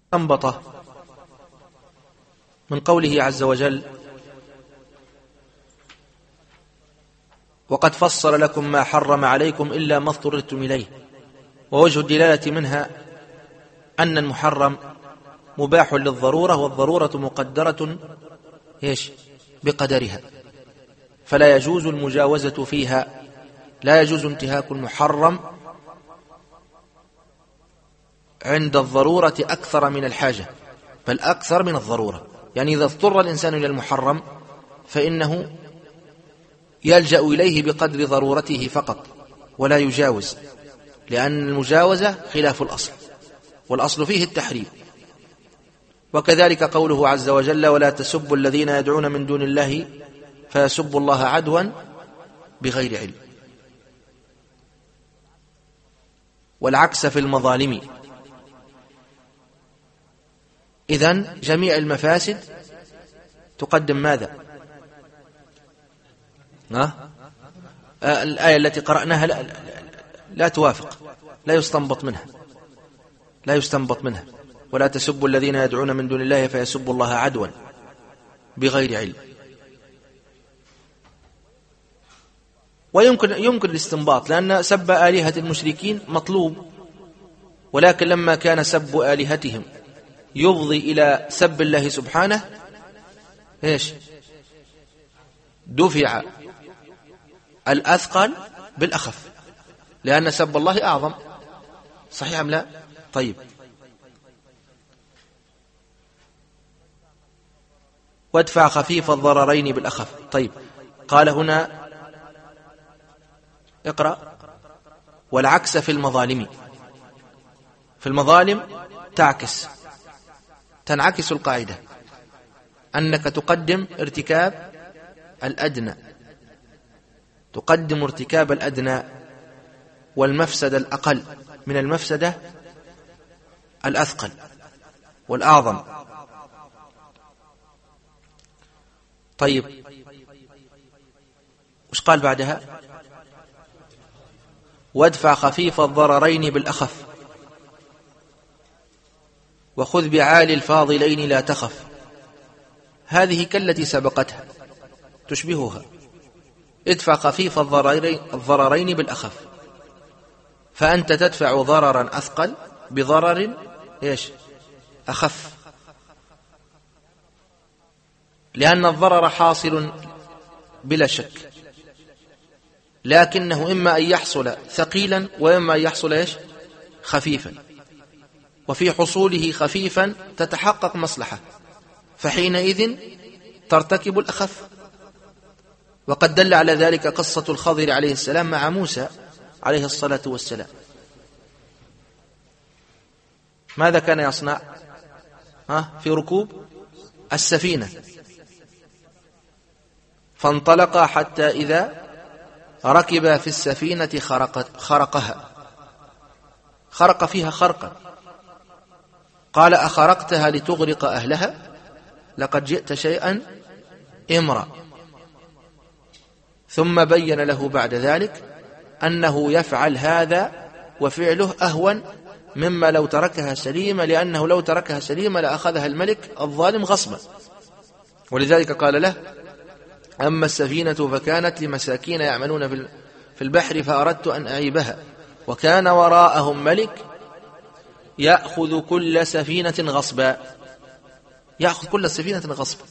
أنبطه من قوله عز وجل: وقد فصل لكم ما حرم عليكم إلا ما اضطررتم إليه. ووجه الدلالة منها أن المحرم مباح للضرورة، والضرورة مقدرة بقدرها، فلا يجوز المجاوزة فيها، لا يجوز انتهاك المحرم عند الضرورة أكثر من الحاجة، بل أكثر من الضرورة. يعني إذا اضطر الإنسان إلى المحرم فإنه يلجأ إليه بقدر ضرورته فقط ولا يجاوز، لأن المجاوزة خلاف الأصل، والأصل فيه التحريم. وكذلك قوله عز وجل: ولا تسبوا الذين يدعون من دون الله فيسبوا الله عدوا بغير علم. والعكس في المظالم. إذن جميع المفاسد تقدم ماذا؟ الآية التي قرأناها لا توافق، لا يستنبط منها ولا تسبوا الذين يدعون من دون الله فيسبوا الله عدوا بغير علم. ويمكن الاستنباط، لأن سب آلهة المشركين مطلوب، ولكن لما كان سب آلهتهم يفضي إلى سب الله سبحانه دفع الأثقل بالأخف، لأن سب الله أعظم. صحيح أم لا؟ طيب، وادفع خفيف الضررين بالأخف. طيب، قال هنا اقرأ: والعكس في المظالم. في المظالم تنعكس القاعدة، أنك تقدم ارتكاب الأدنى والمفسدة الأقل من المفسدة الأثقل والأعظم. طيب، وش قال بعدها؟ وادفع خفيف الضررين بالأخف وخذ بعالي الفاضلين لا تخف. هذه كالتي سبقتها تشبهها. ادفع خفيف الضررين بالأخف، فأنت تدفع ضررا أثقل بضرر أخف، لأن الضرر حاصل بلا شك، لكنه إما أن يحصل ثقيلا وإما أن يحصل خفيفا، وفي حصوله خفيفا تتحقق مصلحة، فحينئذ ترتكب الأخف. وقد دل على ذلك قصة الخضر عليه السلام مع موسى عليه الصلاة والسلام. ماذا كان يصنع في ركوب السفينة؟ فانطلق حتى إذا ركب في السفينة خرق فيها خرقا، قال: أخرقتها لتغرق أهلها؟ لقد جئت شيئا إمرا. ثم بين له بعد ذلك أنه يفعل هذا وفعله أهون مما لو تركها سليمة، لأنه لو تركها سليمة لأخذها الملك الظالم غصبا. ولذلك قال له: أما السفينة فكانت لمساكين يعملون في البحر فأردت أن أعيبها وكان وراءهم ملك يأخذ كل سفينة غصبا. يأخذ كل سفينة غصبا.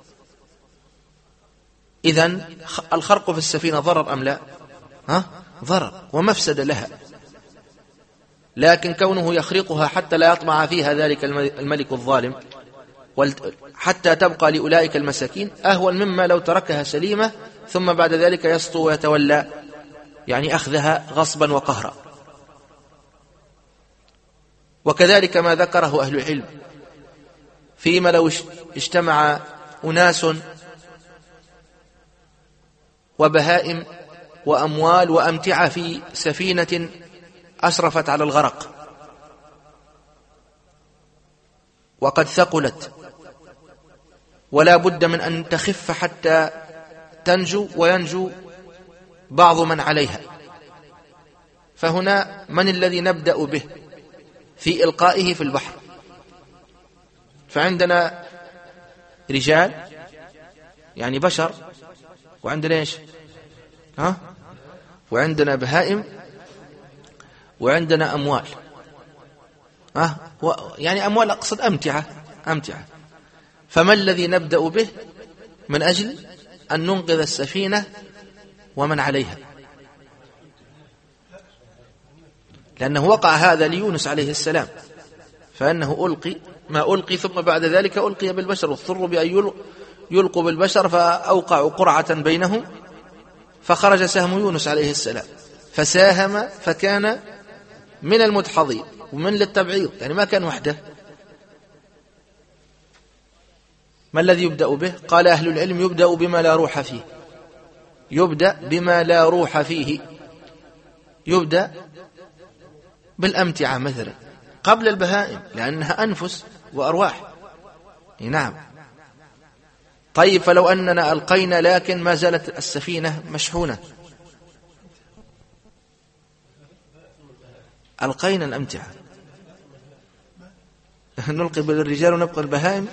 إذن الخرق في السفينة ضرر أم لا؟ ضرر ومفسد لها، لكن كونه يخرقها حتى لا يطمع فيها ذلك الملك الظالم حتى تبقى لأولئك المساكين أهون مما لو تركها سليمة ثم بعد ذلك يسطو ويتولى أخذها غصبا وقهرا. وكذلك ما ذكره أهل العلم فيما لو اجتمع أناس وبهائم وأموال وأمتعة في سفينة أشرفت على الغرق وقد ثقلت ولا بد من أن تخف حتى تنجو وينجو بعض من عليها، فهنا من الذي نبدأ به في إلقائه في البحر؟ فعندنا رجال يعني بشر، وعندنا إيش؟ وعندنا بهائم، وعندنا أموال. يعني أموال أقصد أمتعة. فما الذي نبدأ به من أجل أن ننقذ السفينة ومن عليها؟ لأنه وقع هذا ليونس عليه السلام، فأنه ألقي ما ألقي، ثم بعد ذلك ألقي بالبشر، واضطروا بأن يلقوا بالبشر، فأوقعوا قرعة بينهم فخرج سهم يونس عليه السلام، فساهم فكان من المدحضين، ومن للتبعيض يعني ما كان وحده. ما الذي يبدأ به؟ قال أهل العلم يبدأ بما لا روح فيه. يبدأ بما لا روح فيه، يبدأ بالأمتعة مثلا قبل البهائم، لأنها أنفس وأرواح. نعم. طيب فلو أننا ألقينا لكن ما زالت السفينة مشحونة، ألقينا الأمتعة، نلقي بالرجال ونبقى البهائم.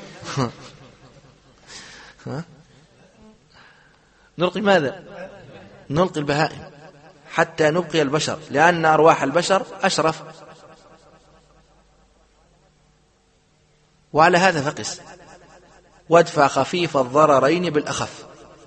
نلقي ماذا؟ نلقي البهائم حتى نبقي البشر، لأن أرواح البشر أشرف. وعلى هذا فقس، وادفع خفيف الضررين بالأخف.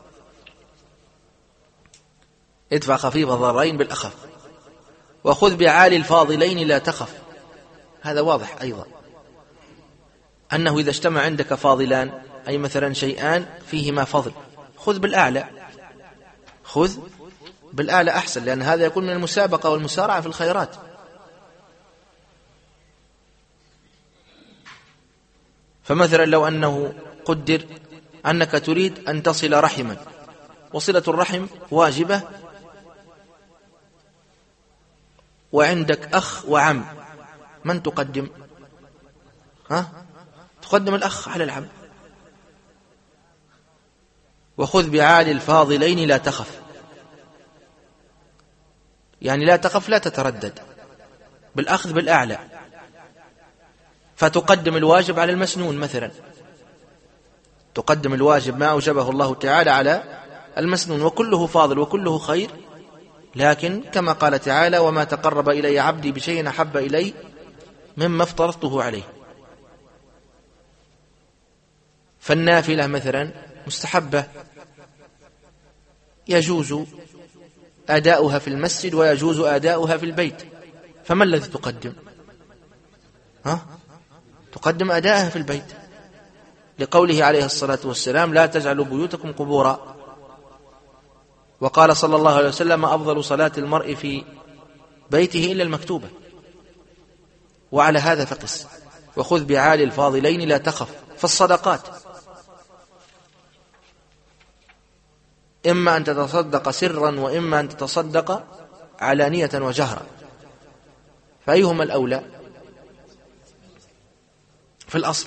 ادفع خفيف الضررين بالأخف، وخذ بعالي الفاضلين لا تخف. هذا واضح أيضا أنه إذا اجتمع عندك فاضلان، أي مثلا شيئان فيهما فضل، خذ بالأعلى. خذ بالأعلى أحسن، لأن هذا يكون من المسابقة والمسارعة في الخيرات. فمثلا لو أنه قدر أنك تريد أن تصل رحما، وصلة الرحم واجبة، وعندك أخ وعم، من تقدم؟ تقدم الأخ على العم. وخذ بعالي الفاضلين لا تخف، يعني لا تخف، لا تتردد، بالأخذ بالأعلى. فتقدم الواجب على المسنون مثلا، تقدم الواجب ما أوجبه الله تعالى على المسنون، وكله فاضل وكله خير، لكن كما قال تعالى: وما تقرب إلي عبدي بشيء أحب إلي مما افترضته عليه. فالنافلة مثلا مستحبة، يجوز أداؤها في المسجد ويجوز أداؤها في البيت، فما الذي تقدم؟ تقدم أداءها في البيت، لقوله عليه الصلاة والسلام: لا تجعلوا بيوتكم قبورا. وقال صلى الله عليه وسلم: أفضل صلاة المرء في بيته إلا المكتوبة. وعلى هذا فقس، وخذ بعالي الفاضلين لا تخف. فالصدقات إما أن تتصدق سرا، وإما أن تتصدق علانية وجهرا، فأيهما الأولى في الأصل؟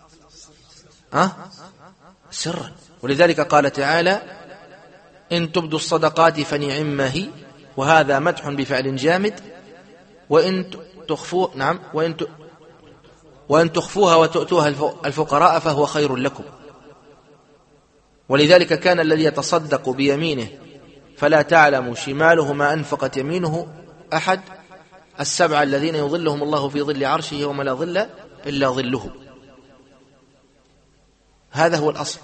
سرا. ولذلك قال تعالى: إن تبدوا الصدقات فنعما هي، وهذا مدح بفعل جامد. وإن تخفوها، نعم، وإن تخفوها وتؤتوها الفقراء فهو خير لكم. ولذلك كان الذي يتصدق بيمينه فلا تعلم شماله ما أنفقت يمينه أحد 7 الذين يظلهم الله في ظل عرشه يوم لا ظل إلا ظله. هذا هو الأصل.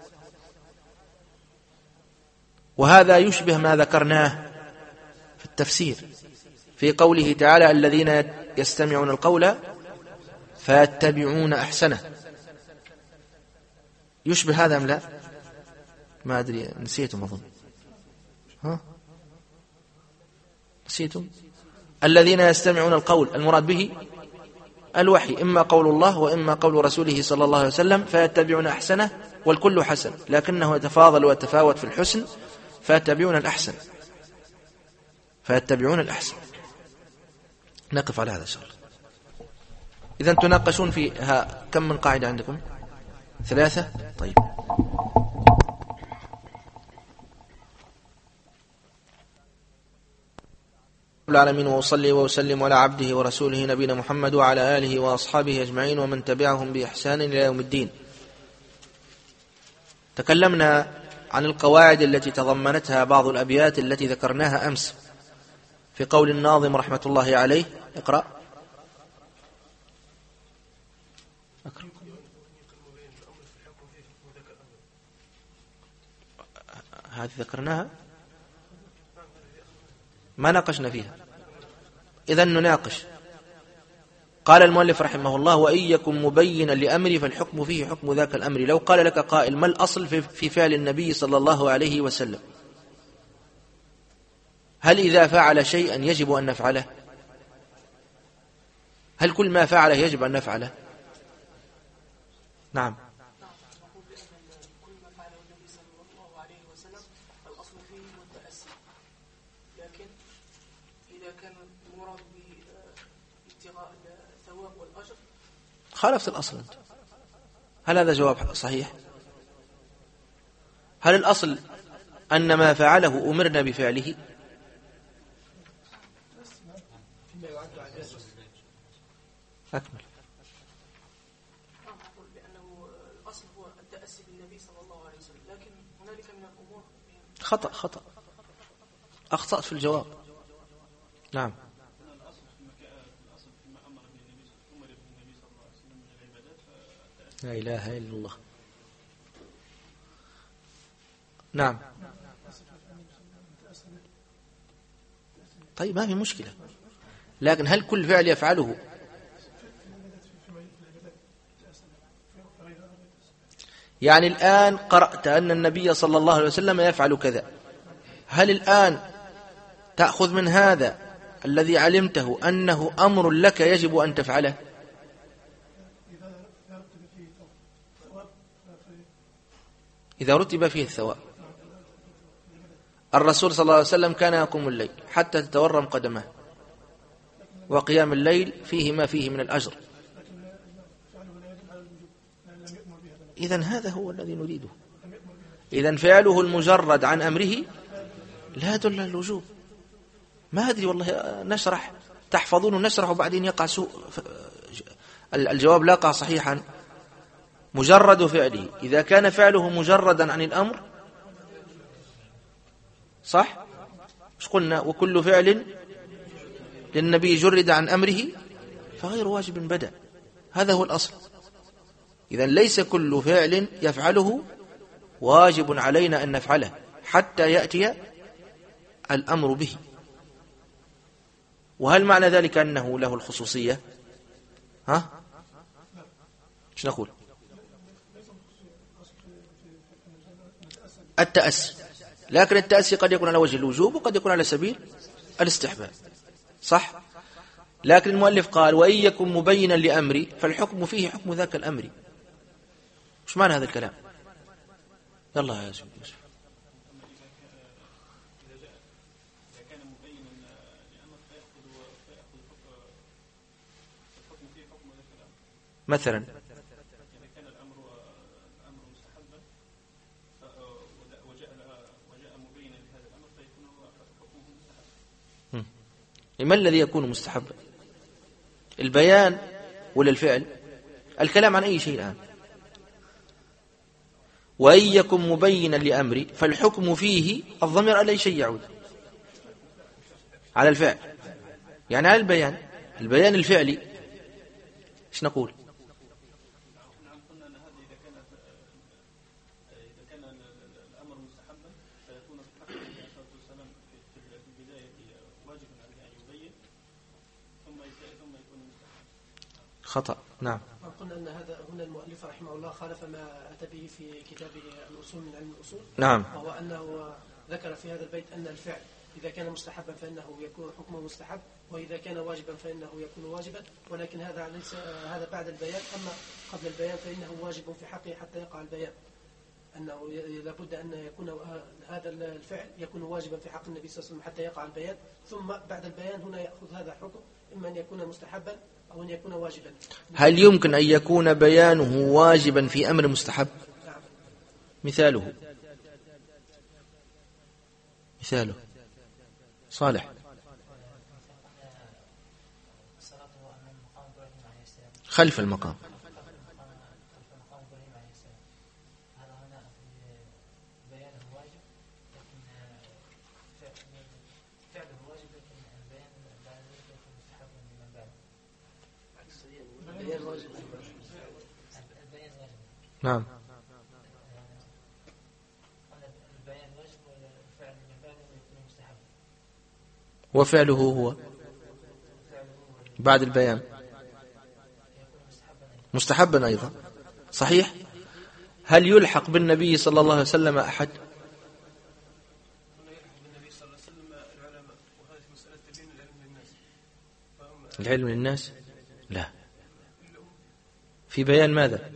وهذا يشبه ما ذكرناه في التفسير في قوله تعالى: الذين يستمعون القول فيتبعون أحسنه. يشبه هذا أم لا؟ ما أدري، نسيتم أظن. نسيتم؟ الذين يستمعون القول، المراد به الوحي، إما قول الله وإما قول رسوله صلى الله عليه وسلم، فيتبعون أحسنه. والكل حسن، لكنه يتفاضل ويتفاوت في الحسن، فيتبعون الأحسن. فيتبعون الأحسن. نقف على هذا إن شاء الله. إذن تناقشون فيها. كم من قاعدة عندكم؟ 3. طيب. العالمين، وأصلي وأسلم على عبده ورسوله نبينا محمد وعلى آله وأصحابه أجمعين ومن تبعهم بإحسان إلى يوم الدين. تكلمنا عن القواعد التي تضمنتها بعض الأبيات التي ذكرناها أمس في قول الناظم رحمة الله عليه. اقرأ. هذه ذكرناها ما ناقشنا فيها، إذن نناقش. قال المؤلف رحمه الله: وإن يكن مبينا لأمري فالحكم فيه حكم ذاك الأمر. لو قال لك قائل: ما الأصل في فعل النبي صلى الله عليه وسلم؟ هل إذا فعل شيئا يجب أن نفعله؟ هل كل ما فعله يجب أن نفعله؟ نعم. خالفت الأصل أنت. هل هذا جواب صحيح؟ هل الأصل أن ما فعله أمرنا بفعله؟ أكمل. لأنه الأصل هو التأسي بالنبي صلى الله عليه وسلم، لكن هنالك من الأمور خطأ أخطأت في الجواب. نعم. لا إله إلا الله. نعم. طيب ما في مشكلة، لكن هل كل فعل يفعله يعني الآن قرأت أن النبي صلى الله عليه وسلم يفعل كذا، هل الآن تأخذ من هذا الذي علمته أنه أمر لك يجب أن تفعله؟ إذا رتب فيه الثواب. الرسول صلى الله عليه وسلم كان يقوم الليل حتى تتورم قدمه، وقيام الليل فيه ما فيه من الأجر. إذن هذا هو الذي نريده. إذن فعله المجرد عن أمره لا يدل على الوجوب. ما أدري والله، نشرح تحفظون ونشرح وبعدين يقع سوء الجواب لا يقع صحيحا. مجرد فعله إذا كان فعله مجردا عن الأمر صح؟ مش قلنا وكل فعل للنبي جرد عن أمره فغير واجب بدأ. هذا هو الأصل. إذن ليس كل فعل يفعله واجب علينا أن نفعله حتى يأتي الأمر به. وهل معنى ذلك أنه له الخصوصية؟ ها؟ ايش نقول؟ التأسي، لكن التأسي قد يكون على وجه الوجوب وقد يكون على سبيل الاستحباب صح؟ لكن المؤلف قال: وإن يكن مبينا لأمري فالحكم فيه حكم ذاك الأمر. وش معنى هذا الكلام؟ يلا يا يوسف. مثلا ما الذي يكون مستحبا؟ البيان ولا الفعل؟ الكلام عن أي شيء الآن. وإن يكن مبينا لأمري فالحكم فيه، الضمير على أي شيء يعود؟ على الفعل، يعني على البيان الفعلي. ايش نقول؟ خطأ. نعم. قلنا أن هذا هنا المؤلف رحمه الله خالف ما أتى به في كتابه الأصول من علم الأصول. نعم. وهو أنه ذكر في هذا البيت أن الفعل إذا كان مستحبا فإنه يكون حكمه مستحب، وإذا كان واجبا فإنه يكون واجبا، ولكن هذا ليس هذا بعد البيان. أما قبل البيان فإنه واجب في حقه حتى يقع البيان، أنه لابد أن يكون هذا الفعل يكون واجبا في حق النبي صلى الله عليه وسلم حتى يقع البيان، ثم بعد البيان هنا يأخذ هذا الحكم إما أن يكون مستحبا أو أن يكون واجبا. هل يمكن أن يكون بيانه واجبا في أمر مستحب؟ نعم. مثاله صالح. خلف المقام. نعم. وفعله هو بعد البيان مستحبا أيضا. صحيح. هل يلحق بالنبي صلى الله عليه وسلم أحد؟ العلم للناس لا. في بيان ماذا؟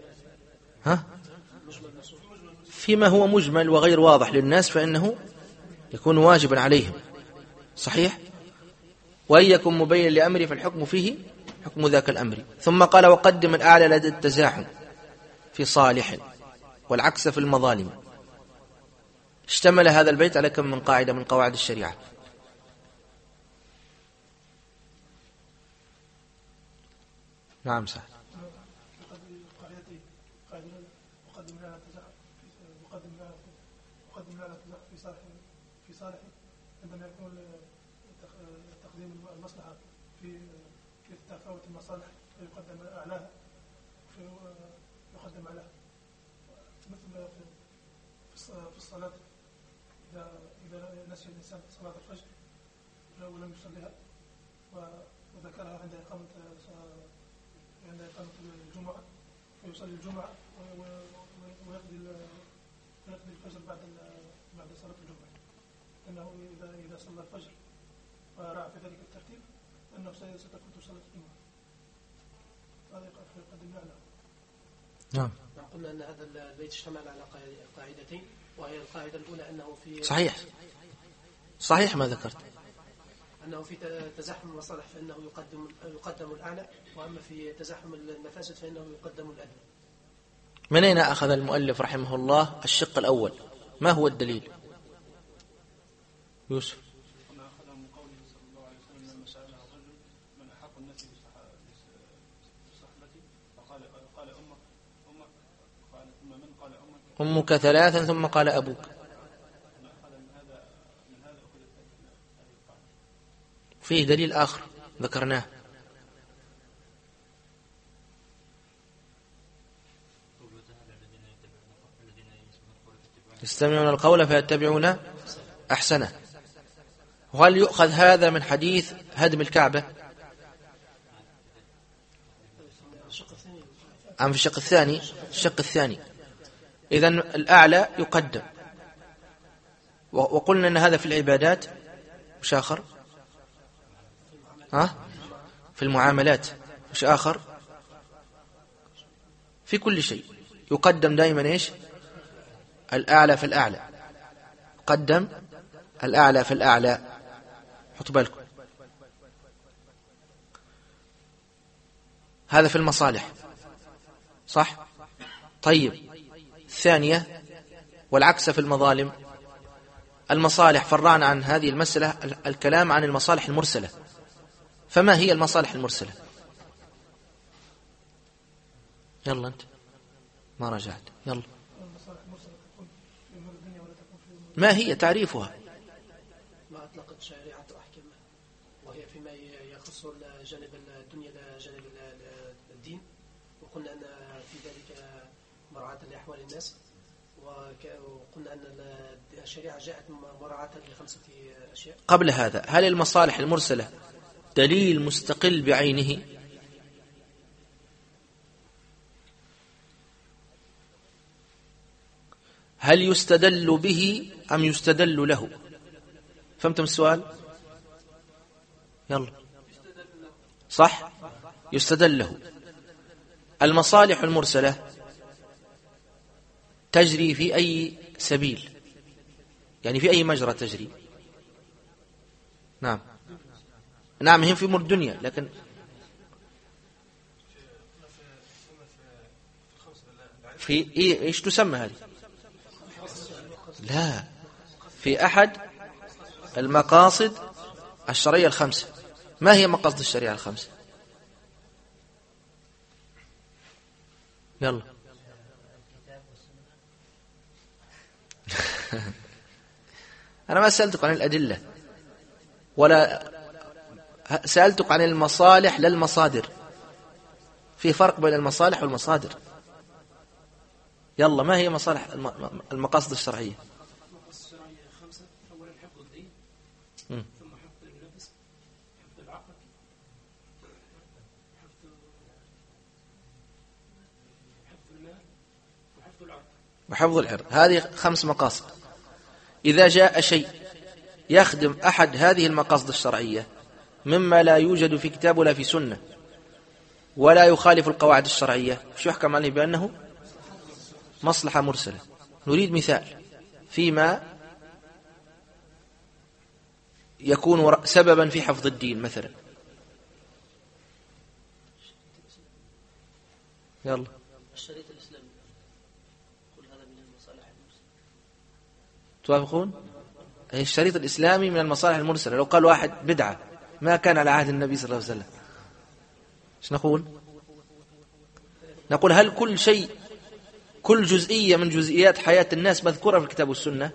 فيما هو مجمل وغير واضح للناس فإنه يكون واجبا عليهم. صحيح. وإن يكن مبين لأمري فالحكم فيه حكم ذاك الأمر. ثم قال وقدم الأعلى لدى التزاحم في صالح والعكس في المظالم. اشتمل هذا البيت على كم من قاعدة من قواعد الشريعة؟ نعم صح. في صالح عندما يكون تقديم المصلحة في تفاوت المصالح فيقدم أعلاها يقدم أعلاها. مثل في الصلاة إذا نسي الإنسان صلاة الفجر ولم يصليها وذكرها عند إقامة الجمعة فيصلي الجمعة ويقضي الفجر بعد صلاة الجمعة. أنه إذا صلى الفجر وراعى في ذلك الترتيب أنه ستفوت صلاة الجمعة. هذا يقدم له. نعم. قلنا أن هذا البيت اشتمل على قاعدتين، وهي القاعدة الأولى أنه في صحيح ما ذكرت أنه في تزاحم المصالح فإنه يقدم الأعلى، وأما في تزاحم المفاسد فإنه يقدم الأدنى. من أين أخذ المؤلف رحمه الله الشق الأول؟ ما هو الدليل؟ يوسف. أخذ من قوله صلى الله عليه وسلم لما سأله الرجل من أحق الناس بصحبتي فقال أمك قال ثم من قال أمك ثلاثا ثم قال أبوك. فيه دليل آخر ذكرناه. يستمعون القول فيتبعون أحسنه. وهل يؤخذ هذا من حديث هدم الكعبة أم في الشق الثاني؟ إذن الأعلى يقدم. وقلنا أن هذا في العبادات مش آخر في المعاملات مش آخر في كل شيء يقدم دائما إيش؟ الأعلى في الأعلى. قدم الأعلى في الأعلى. حطوا بالكم هذا في المصالح صح؟ طيب الثانية والعكس في المظالم. المصالح فرعنا عن هذه المسألة الكلام عن المصالح المرسلة. فما هي المصالح المرسلة؟ يلا أنت ما رجعت. يلا ما هي تعريفها؟ ما أطلقت شريعة أحكامها، وهي فيما يخص جانب الدنيا لا جانب الدين. وقلنا أن في ذلك مراعاة لأحوال الناس، وقلنا أن الشريعة جاءت مراعاة لخمسة أشياء. قبل هذا هل المصالح المرسلة دليل مستقل بعينه؟ هل يستدل به أم يستدل له؟ فهمتم السؤال؟ يلا صح يستدل له. المصالح المرسلة تجري في أي سبيل، يعني في أي مجرى تجري. نعم هم في أمور الدنيا، لكن في إيش تسمى هذه؟ لا، في أحد المقاصد الشرعية الخمسة. ما هي مقاصد الشريعة الخمسة؟ يلا. أنا ما سألتك عن الأدلة ولا سألتك عن المصالح لا المصادر. في فرق بين المصالح والمصادر. يلا، ما هي مصالح المقاصد الشرعية؟ المقاصد الشرعية 5. أولا حفظ الدين، ثم حفظ النفس، حفظ العقل، حفظ المال، وحفظ العرض. وحفظ العرض. هذه 5 مقاصد. إذا جاء شيء يخدم أحد هذه المقاصد الشرعية مما لا يوجد في كتاب ولا في سنة ولا يخالف القواعد الشرعية، شو يحكم عليه بأنه مصلحة مرسلة؟ نريد مثال فيما يكون سببا في حفظ الدين مثلا. يلا. الشريط الإسلامي كل هذا من المصالح المرسلة. توافقون؟ الشريط الإسلامي من المصالح المرسلة. لو قال واحد بدعة ما كان على عهد النبي صلى الله عليه وسلم، ايش نقول؟ نقول هل كل شيء، كل جزئية من جزئيات حياة الناس مذكورة في الكتاب والسنة؟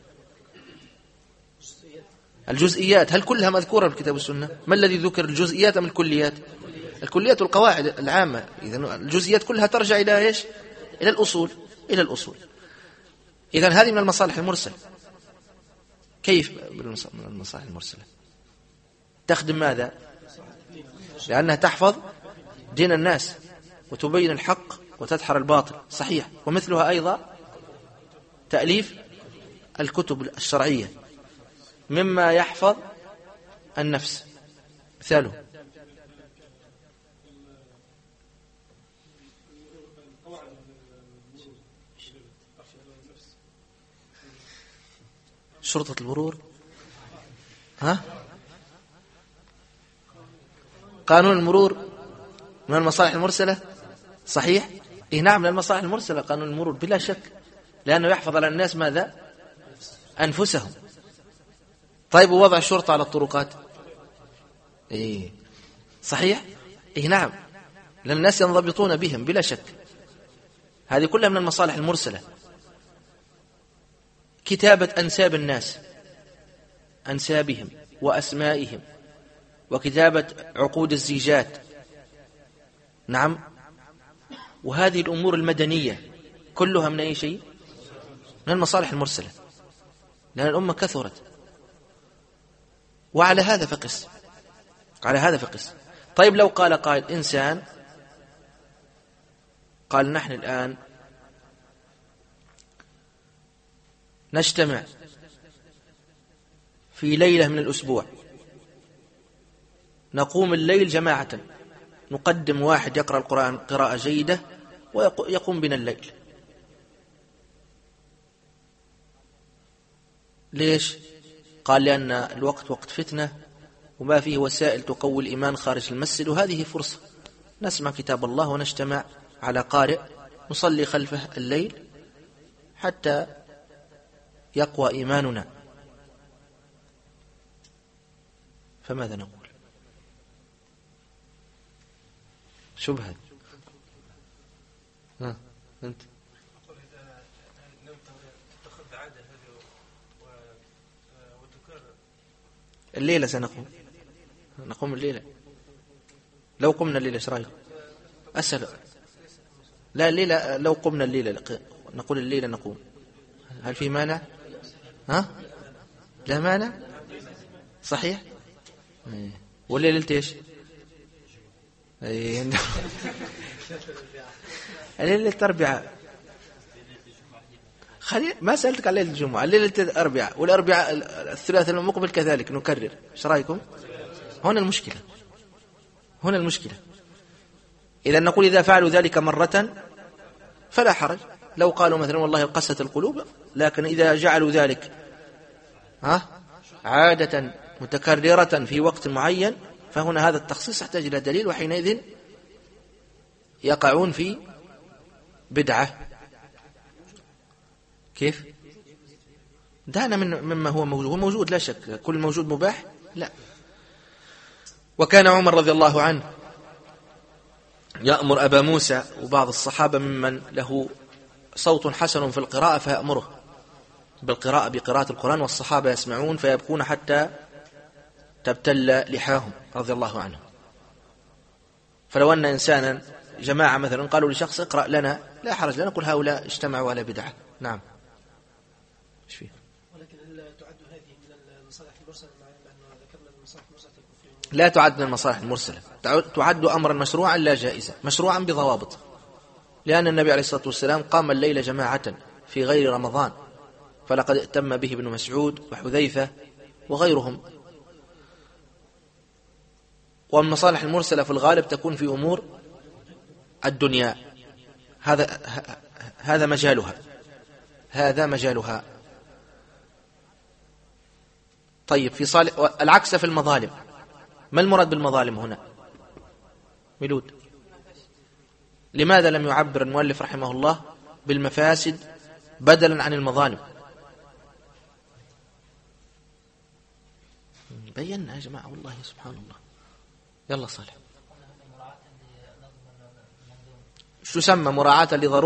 الجزئيات هل كلها مذكورة في الكتاب والسنة؟ ما الذي ذكر، الجزئيات أم الكليات؟ الكليات والقواعد العامة. إذن الجزئيات كلها ترجع إلى إيش؟ إلى الأصول. إلى الأصول. إذن هذه من المصالح المرسلة. كيف من المصالح المرسلة؟ تخدم ماذا؟ لأنها تحفظ دين الناس وتبين الحق وتدحر الباطل. صحيح. ومثلها أيضا تأليف الكتب الشرعية مما يحفظ النفس. مثاله شرطة المرور. ها؟ قانون المرور من المصالح المرسلة. صحيح. إيه نعم، من المصالح المرسلة قانون المرور بلا شك، لأنه يحفظ على الناس ماذا؟ أنفسهم. طيب، ووضع الشرطة على الطرقات. إيه صحيح. إيه نعم، لأن الناس ينضبطون بهم بلا شك. هذه كلها من المصالح المرسلة. كتابة أنساب الناس، أنسابهم وأسمائهم، وكتابة عقود الزيجات. نعم. وهذه الأمور المدنية كلها من أي شيء؟ من المصالح المرسلة، لأن الأمة كثرت. وعلى هذا فقس، على هذا فقس. طيب، لو قال قائل إنسان قال نحن الآن نجتمع في ليلة من الأسبوع، نقوم الليل جماعة، نقدم واحد يقرأ القرآن قراءة جيدة ويقوم بنا الليل. ليش؟ قال لأن الوقت وقت فتنة وما فيه وسائل تقوي الإيمان خارج المسجد، وهذه فرصة نسمع كتاب الله ونجتمع على قارئ نصلي خلفه الليل حتى يقوى إيماننا. فماذا نقول؟ شبهة. أنت أقول إذا لم تتخذ عادة هذه وتكرر الليلة نقوم الليلة. لو قمنا الليلة ايش رايك؟ أسهل. لا، الليلة لو قمنا الليلة نقول الليلة نقوم، هل في مانع؟ ها؟ لا مانع. صحيح. والليلة ايش؟ الليلة الأربعاء. ما سألتك عن ليلة الجمعة، الليلة الأربعاء، والأربعاء الثلاثاء المقبل كذلك نكرر. ايش رأيكم؟ هنا المشكلة، هنا المشكلة. إذا نقول إذا فعلوا ذلك مرة فلا حرج. لو قالوا مثلا والله قست القلوب، لكن إذا جعلوا ذلك عادة متكررة في وقت معين، فهنا هذا التخصيص يحتاج إلى دليل، وحينئذ يقعون في بدعة. كيف؟ دعنا مما هو موجود. هو موجود لا شك، كل موجود مباح لا. وكان عمر رضي الله عنه يأمر أبا موسى وبعض الصحابة ممن له صوت حسن في القراءة فيأمره بقراءة القرآن، والصحابة يسمعون فيبكون حتى تبتل لحاهم رضي الله عنهم. فلو أن إنسانا جماعة مثلا قالوا لشخص اقرأ لنا، لا حرج، لا نقول هؤلاء اجتمعوا على بدعة. نعم. ايش فيه؟ ولكن هل تعد هذه من المصالح المرسلة مع أنه ذكرنا المصالح المرسلة لا تعد من المصالح المرسلة، تعد أمرا مشروعا لا جائزا، مشروعا بضوابط، لأن النبي عليه الصلاة والسلام قام الليل جماعة في غير رمضان، فلقد ائتم به ابن مسعود وحذيفة وغيرهم. والمصالح المرسلة في الغالب تكون في أمور الدنيا، هذا مجالها. طيب، في صالح العكس في المظالم. ما المراد بالمظالم هنا؟ ميلود، لماذا لم يعبر المؤلف رحمه الله بالمفاسد بدلا عن المظالم؟ بينا يا جماعة والله سبحان الله. يلا صالح. شو سمى؟ مراعاة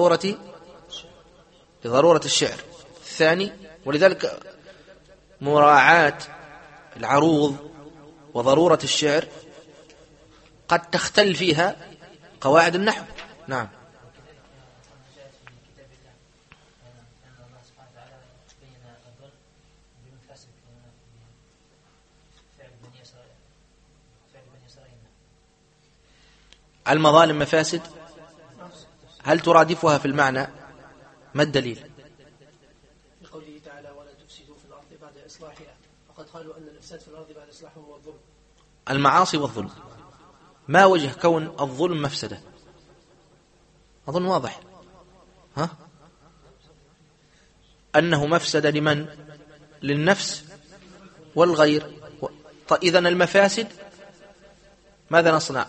لضرورة الشعر الثاني، ولذلك مراعاة العروض وضرورة الشعر قد تختل فيها قواعد النحو. نعم. المظالم مفاسد، هل ترادفها في المعنى؟ ما الدليل؟ في قوله تعالى ولا تفسدوا في الأرض بعد إصلاحها، فقد قالوا أن الإفساد في الأرض بعد إصلاحها هو الظلم. المعاصي والظلم، ما وجه كون الظلم مفسدة؟ أظن واضح، أنه مفسدة لمن؟ للنفس والغير. إذن المفاسد ماذا نصنع؟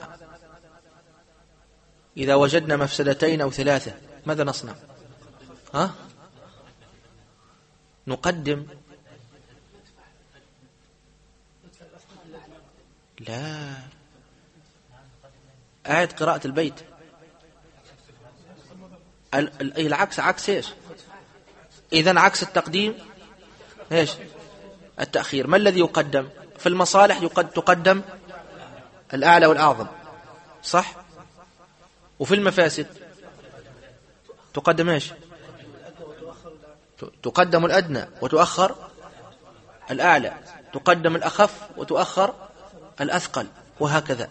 إذا وجدنا مفسدتين أو ثلاثة ماذا نصنع؟ نقدم، لا، أعد قراءة البيت. العكس، عكس إيش؟ إذن عكس التقديم إيش؟ التأخير. ما الذي يقدم؟ في المصالح تقدم الأعلى والأعظم، صح؟ وفي المفاسد تقدم إيش؟ تقدم الأدنى وتؤخر الأعلى، تقدم الأخف وتؤخر الأثقل، وهكذا.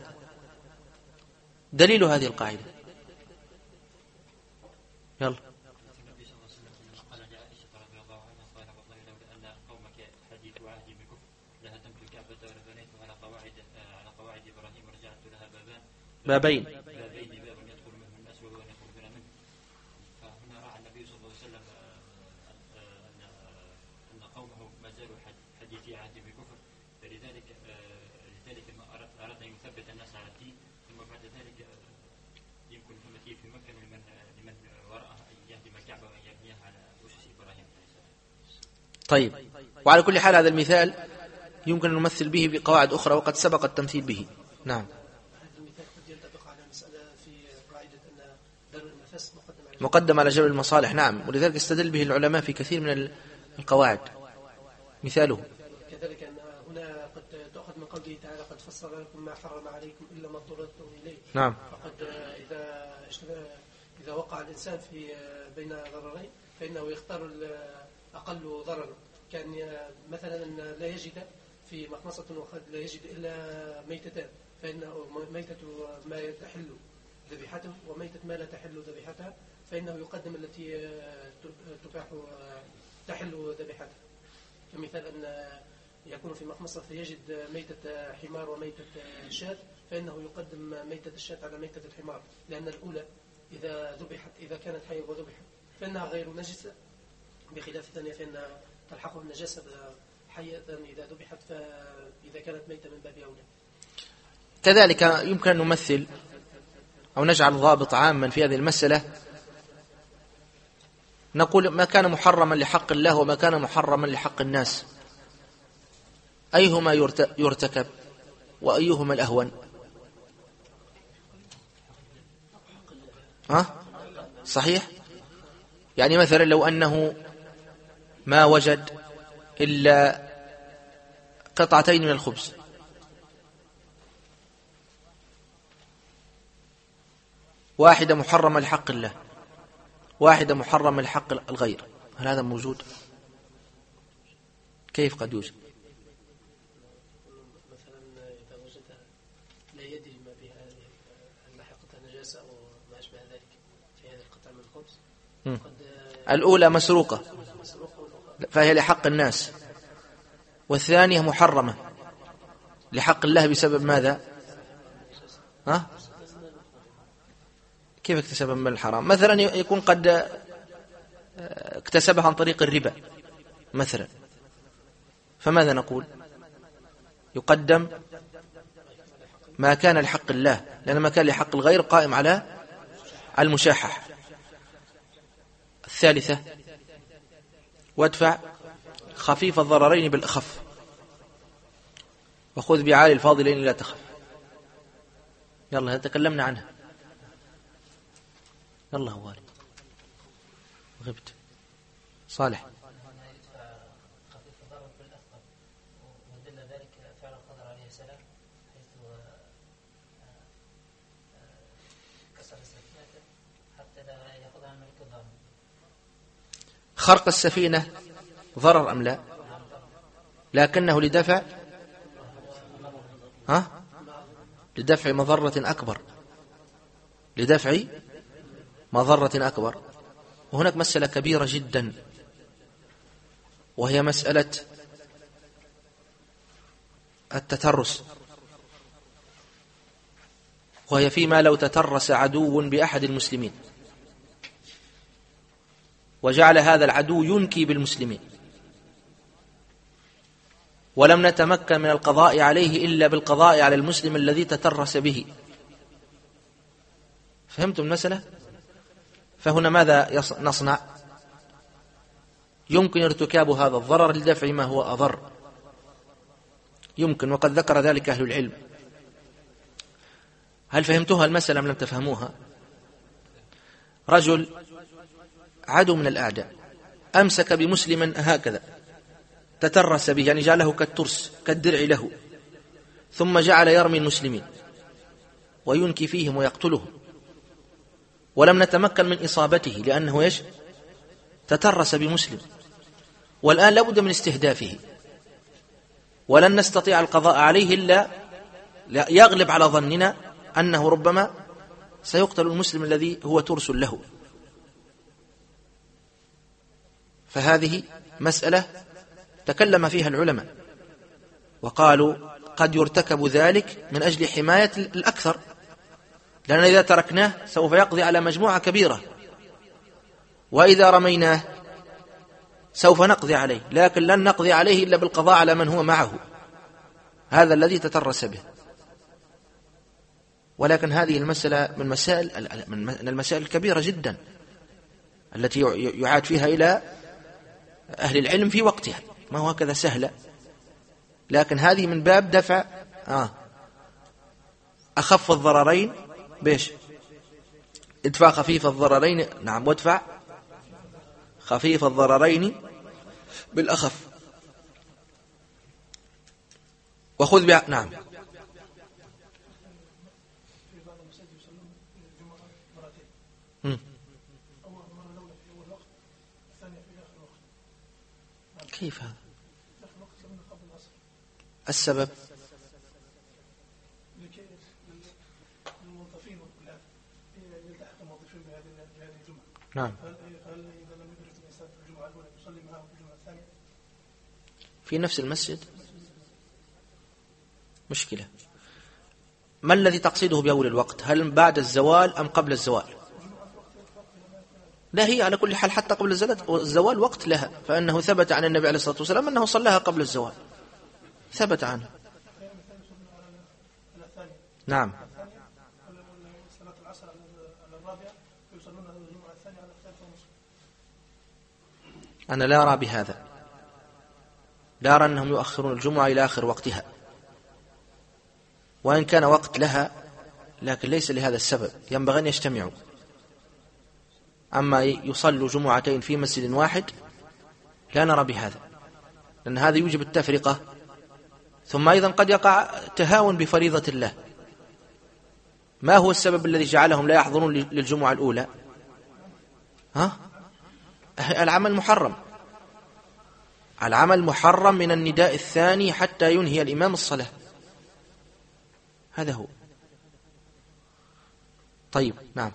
دليل هذه القاعدة. يلا. بابين. طيب، وعلى كل حال هذا المثال يمكن أن نمثل به بقواعد أخرى وقد سبق التمثيل به. نعم. هذا المثال قد ينطبق على مسألة في قاعدة أن درء النفس مقدم على جلب المصالح. نعم، ولذلك استدل به العلماء في كثير من القواعد. مثاله كذلك أن هنا قد تأخذ من قوله تعالى قد فصل لكم ما حرم عليكم إلا ما اضطررتم إليه. نعم. فقد إذا وقع الإنسان في بين ضررين فإنه يختار أقل ضرر، كان مثلا لا يجد في مخمصة وقد لا يجد إلا ميتتان، فإنه ميتة ما تحل ذبيحته وميتة ما لا تحل ذبيحتها، فإنه يقدم التي تباح تحل ذبيحتها. كمثال أن يكون في مخمصة فيجد ميتة حمار وميتة شاة، فإنه يقدم ميتة الشاة على ميتة الحمار، لأن الأولى إذا ذبحت إذا كانت حية وذبحت فإنها غير نجسة، بخلاف الثانية فإنها تلحقه النجاسة حية إذا ذبحت، فإذا كانت ميتة من باب أولى. كذلك يمكن أن نمثل أو نجعل ضابط عاما في هذه المسألة، نقول ما كان محرما لحق الله وما كان محرما لحق الناس، أيهما يرتكب وأيهما الأهون؟ صحيح. يعني مثلا لو أنه ما وجد إلا قطعتين من الخبز، واحدة محرمة لحق الله، واحدة محرمة لحق الغير، هل هذا موجود؟ كيف قد يوجد؟ مثلا إذا وجد لا يدري ما بها، هل لحقتها نجاسة أو ما أشبه ذلك في هذه القطعة من الخبز. الأولى مسروقة فهي لحق الناس، والثانية محرمة لحق الله بسبب ماذا؟ كيف اكتسبها من الحرام؟ مثلا يكون قد اكتسبها عن طريق الربا مثلا، فماذا نقول؟ يقدم ما كان لحق الله، لأن ما كان لحق الغير قائم على المشاحة. الثالثة وادفع خفيف الضررين بالأخف، وخذ بعالي الفاضلين لا تخف. يلا تكلمنا عنها. يلا هواري غبت. صالح. خرق السفينة ضرر أم لا؟ لكنه لدفع لدفع مضرة أكبر، لدفع مضرة أكبر. وهناك مسألة كبيرة جدا، وهي مسألة التترس، وهي فيما لو تترس عدو بأحد المسلمين وجعل هذا العدو ينكي بالمسلمين، ولم نتمكن من القضاء عليه إلا بالقضاء على المسلم الذي تترس به. فهمتم المسألة؟ فهنا ماذا نصنع؟ يمكن ارتكاب هذا الضرر لدفع ما هو أضر، يمكن، وقد ذكر ذلك أهل العلم. هل فهمتوها المسألة أم لم تفهموها؟ رجل عدو من الأعداء أمسك بمسلما هكذا، تترس به، يعني جعله كالترس كالدرع له، ثم جعل يرمي المسلمين وينكي فيهم ويقتلهم، ولم نتمكن من إصابته لأنه تترس بمسلم، والآن لابد من استهدافه، ولن نستطيع القضاء عليه إلا يغلب على ظننا أنه ربما سيقتل المسلم الذي هو ترس له. فهذه مسألة تكلم فيها العلماء وقالوا قد يرتكب ذلك من أجل حماية الأكثر، لأن إذا تركناه سوف يقضي على مجموعة كبيرة، وإذا رميناه سوف نقضي عليه، لكن لن نقضي عليه إلا بالقضاء على من هو معه، هذا الذي تترس به. ولكن هذه المسألة من المسائل الكبيرة جدا التي يعاد فيها إلى أهل العلم في وقتها، ما هو هكذا سهلة، لكن هذه من باب دفع أخف الضررين بيش، ادفع خفيف الضررين، نعم، وادفع خفيف الضررين بالأخف، وخذ نعم. كيف هذا؟ السبب نعم. في نفس المسجد مشكلة. ما الذي تقصده بأول الوقت؟ هل بعد الزوال أم قبل الزوال؟ لا، هي على كل حال حتى قبل الزوال وقت لها، فإنه ثبت عن النبي عليه الصلاة والسلام أنه صلاها قبل الزوال، ثبت عنه. نعم. أنا لا أرى بهذا، لا أرى أنهم يؤخرون الجمعة إلى آخر وقتها، وإن كان وقت لها لكن ليس لهذا السبب، ينبغي أن يجتمعوا. أما يصلوا جمعتين في مسجد واحد لا نرى بهذا، لأن هذا يوجب التفرقة، ثم أيضا قد يقع تهاون بفريضة الله. ما هو السبب الذي جعلهم لا يحضرون للجمعة الأولى؟ العمل محرم، العمل محرم من النداء الثاني حتى ينهي الإمام الصلاة، هذا هو. طيب نعم.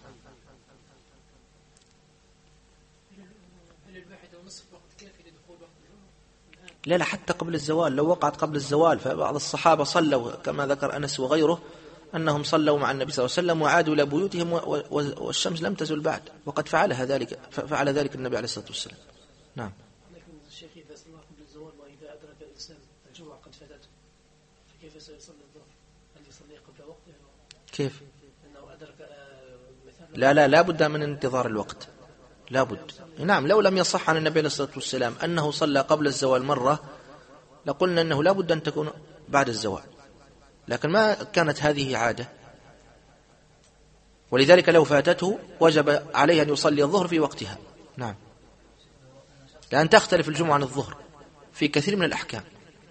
لا حتى قبل الزوال، لو وقعت قبل الزوال، فبعض الصحابة صلوا كما ذكر أنس وغيره أنهم صلوا مع النبي صلى الله عليه وسلم وعادوا إلى بيوتهم والشمس لم تزل بعد، وقد فعل ذلك النبي عليه الصلاة والسلام. نعم. لكن الشيخ إذا صلى قبل الزوال وإذا أدرك الإنسان الجمعة قد فاتته فكيف سيصلي الظهر؟ هل يصلي قبل وقته؟ كيف؟ أنه أدرك لا بد من انتظار الوقت، لا بد. نعم، لو لم يصح عن النبي عليه الصلاة والسلام أنه صلى قبل الزوال مرة لقلنا أنه لا بد أن تكون بعد الزوال، لكن ما كانت هذه عادة، ولذلك لو فاتته وجب عليه أن يصلي الظهر في وقتها. نعم، لأن تختلف الجمعة عن الظهر في كثير من الأحكام.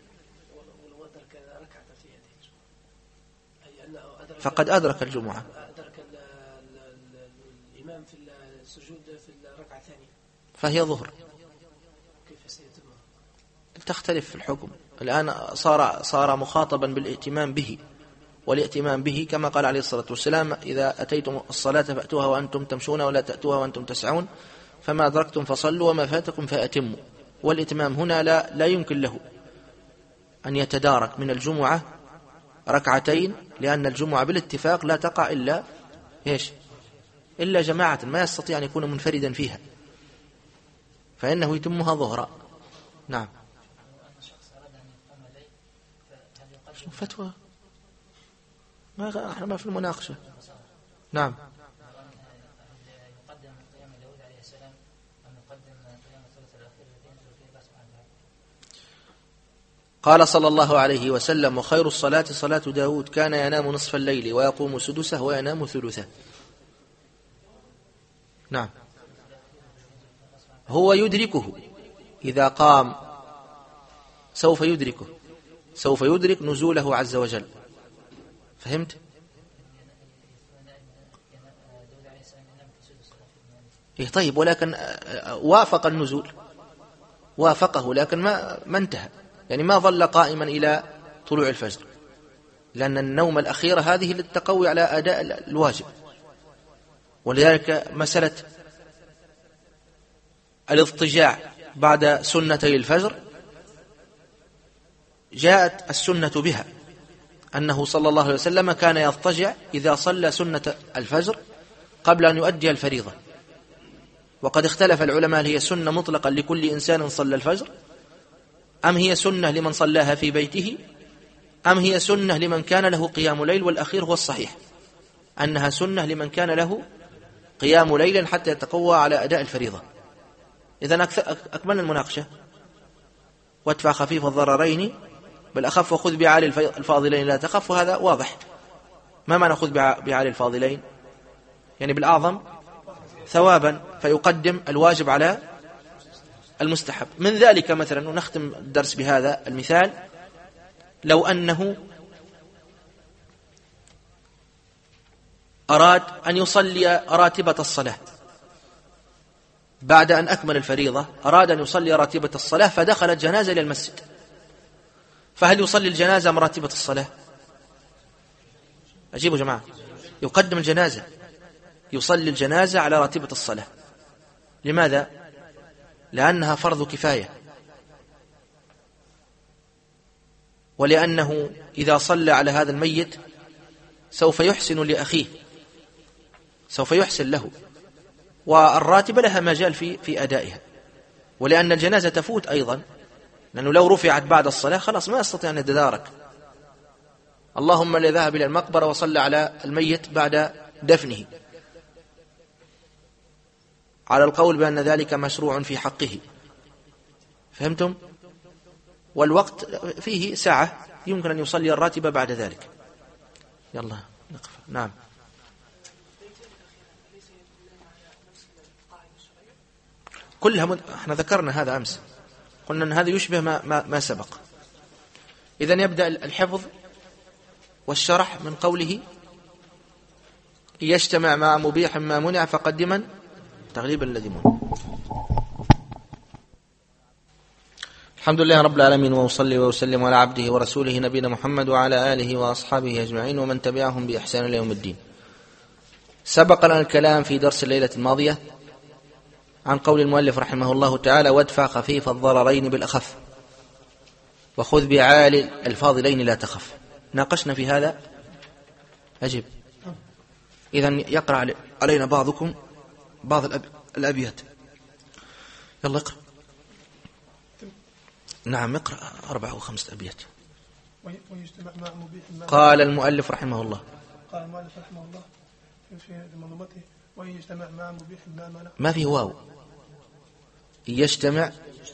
فقد أدرك الجمعة، أدرك الإمام في السجود في الركعة الثانية فهي ظهر. كيف سيتم؟ تختلف في الحكم. الآن صار مخاطبا بالائتمام به، والائتمام به كما قال عليه الصلاة والسلام: إذا أتيتم الصلاة فأتوها وأنتم تمشون ولا تأتوها وأنتم تسعون، فما أدركتم فصلوا وما فاتكم فأتموا. والائتمام هنا لا يمكن له أن يتدارك من الجمعة ركعتين، لأن الجمعة بالاتفاق لا تقع إلا جماعة، ما يستطيع أن يكون منفردا فيها، فإنه يتمها ظهرا. نعم. فتوى احنا ما في المناقشة. نعم. قال صلى الله عليه وسلم: وخير الصلاة صلاة داود كان ينام نصف الليل ويقوم سدسه وينام ثلثه. نعم، هو يدركه إذا قام، سوف يدرك نزوله عز وجل. فهمت؟ طيب، ولكن وافق النزول، وافقه، لكن ما انتهى، يعني ما ظل قائما إلى طلوع الفجر، لأن النوم الأخيرة هذه للتقوي على أداء الواجب. ولذلك مسألة الاضطجاع بعد سنتي الفجر جاءت السنة بها، أنه صلى الله عليه وسلم كان يضطجع إذا صلى سنة الفجر قبل أن يؤدي الفريضة. وقد اختلف العلماء: هل هي سنة مطلقا لكل إنسان صلى الفجر، أم هي سنة لمن صلاها في بيته، أم هي سنة لمن كان له قيام ليل؟ والأخير هو الصحيح، أنها سنة لمن كان له قيام ليل حتى يتقوى على أداء الفريضة. إذن أكملنا المناقشة. وادفع خفيف الضررين بالأخف وخذ بعالي الفاضلين لا تخف، وهذا واضح. ما معنى خذ بعالي الفاضلين؟ يعني بالأعظم ثوابا، فيقدم الواجب على المستحب. من ذلك مثلا، ونختم الدرس بهذا المثال: لو أنه أراد أن يصلي راتبة الصلاة بعد أن أكمل الفريضة، أراد أن يصلي راتبة الصلاة فدخلت جنازة إلى المسجد، فهل يصلي الجنازة أم راتبة الصلاة؟ أجيبوا جماعة. يقدم الجنازة، يصلي الجنازة على راتبة الصلاة. لماذا؟ لأنها فرض كفاية، ولأنه إذا صلى على هذا الميت سوف يحسن لأخيه، سوف يحسن له، والراتبة لها مجال في أدائها. ولأن الجنازة تفوت أيضا، لأنه لو رفعت بعد الصلاة خلاص ما يستطيع أن يتدارك. اللهم اللي ذهب إلى المقبرة وصلى على الميت بعد دفنه، على القول بأن ذلك مشروع في حقه. فهمتم؟ والوقت فيه ساعة يمكن أن يصلي الراتبة بعد ذلك. يلا نقف. نعم. كلها احنا ذكرنا هذا أمس، قلنا أن هذا يشبه ما سبق. إذن يبدأ الحفظ والشرح من قوله يجتمع مع مبيح ما منع فقدما تغليبا الذي منع. الحمد لله رب العالمين، وأصلي وأسلم على عبده ورسوله نبينا محمد وعلى آله وأصحابه أجمعين ومن تبعهم بإحسان إلى يوم الدين. سبق لنا الكلام في درس الليلة الماضية عن قول المؤلف رحمه الله تعالى: وادفع خفيف الضررين بالأخف وخذ بعالي الفاضلين لا تخف. ناقشنا في هذا. أجب. إذن يقرأ علينا بعضكم بعض الأبيات. يلا اقرأ. نعم اقرأ 4 أو 5 أبيات. قال المؤلف رحمه الله في منظومته: وإن يجتمع مع مبيح ما منع. ما في واو. يجتمع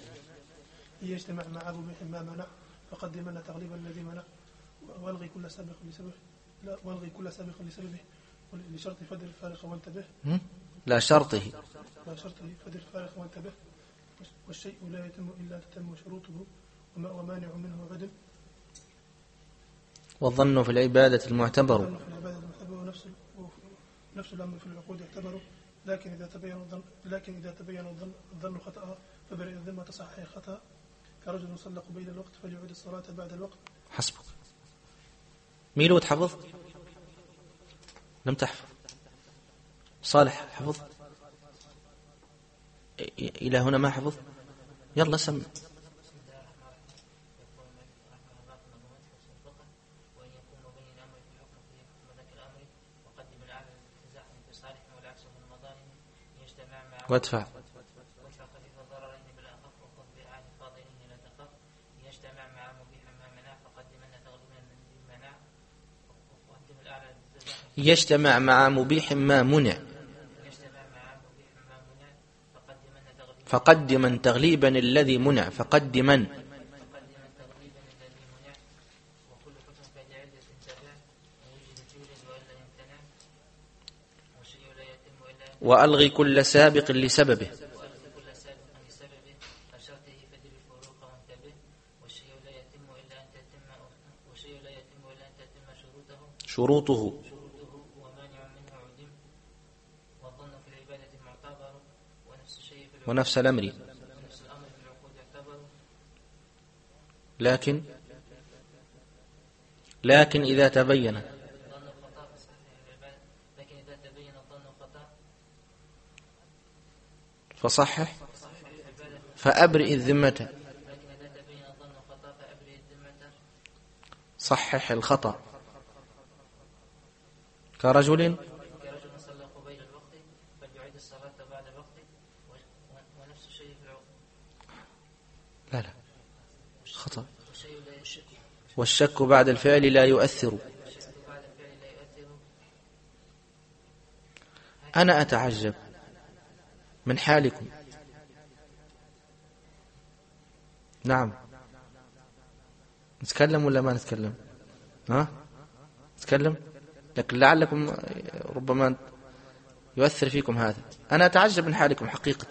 مع مبيح ما منع فقدمنا تغليبا الذي منع والغي كل سابق لسببه لشرط فدر الفارق وانتبه. لا شرطه فدر الفارق وانتبه. والشيء لا يتم إلا تتم شروطه ومانع منه عدم. والظن في العبادة المعتبر نفس الأمر في العقود يعتبر. لكن إذا تبين الظن خطأ فبرئ الذمة صحيح خطأ. كرجل صلى قبيل الوقت فليعيد الصلاة بعد الوقت. حسبك. ميلو تحفظ؟ لم تحفظ. صالح حفظ؟ إلى هنا ما حفظ؟ يلا سم. وادفع خفيف الضررين بالأخف وخذ بعالي الفاضلين لا تخف. يجتمع مع مبيح ما منع فقدمن تغلبا الذي منع وقدم الأعلى للتزاحم. يجتمع مع مبيح ما منع فقدمن تغليبا الذي منع. فقدمن تغليبا الذي منع. وكل حكم كجعلة تابع ووجدت وإلا يمتنع. والشيء لا يتم إلا وألغي كل سابق لسببه. فشرطه فدر الفروق وانتبه. والشيء لا يتم إلا أن تتم شروطه ومانع منه عدم. والظن في العبادة المعتبر ونفس الأمر في العقود يعتبر. لكن إذا تبين فصحح فأبرئ الذمة. صحح الخطأ. كرجل صلى قبيل الوقت فليعيد الصلاة بعد الوقت. ونفس الشيء في العقد. لا خطأ. والشك بعد الفعل لا يؤثر. أنا أتعجب من حالكم. نعم نتكلم ولا ما نتكلم؟ نتكلم، لكن لعلكم ربما يؤثر فيكم هذا. أنا أتعجب من حالكم حقيقة.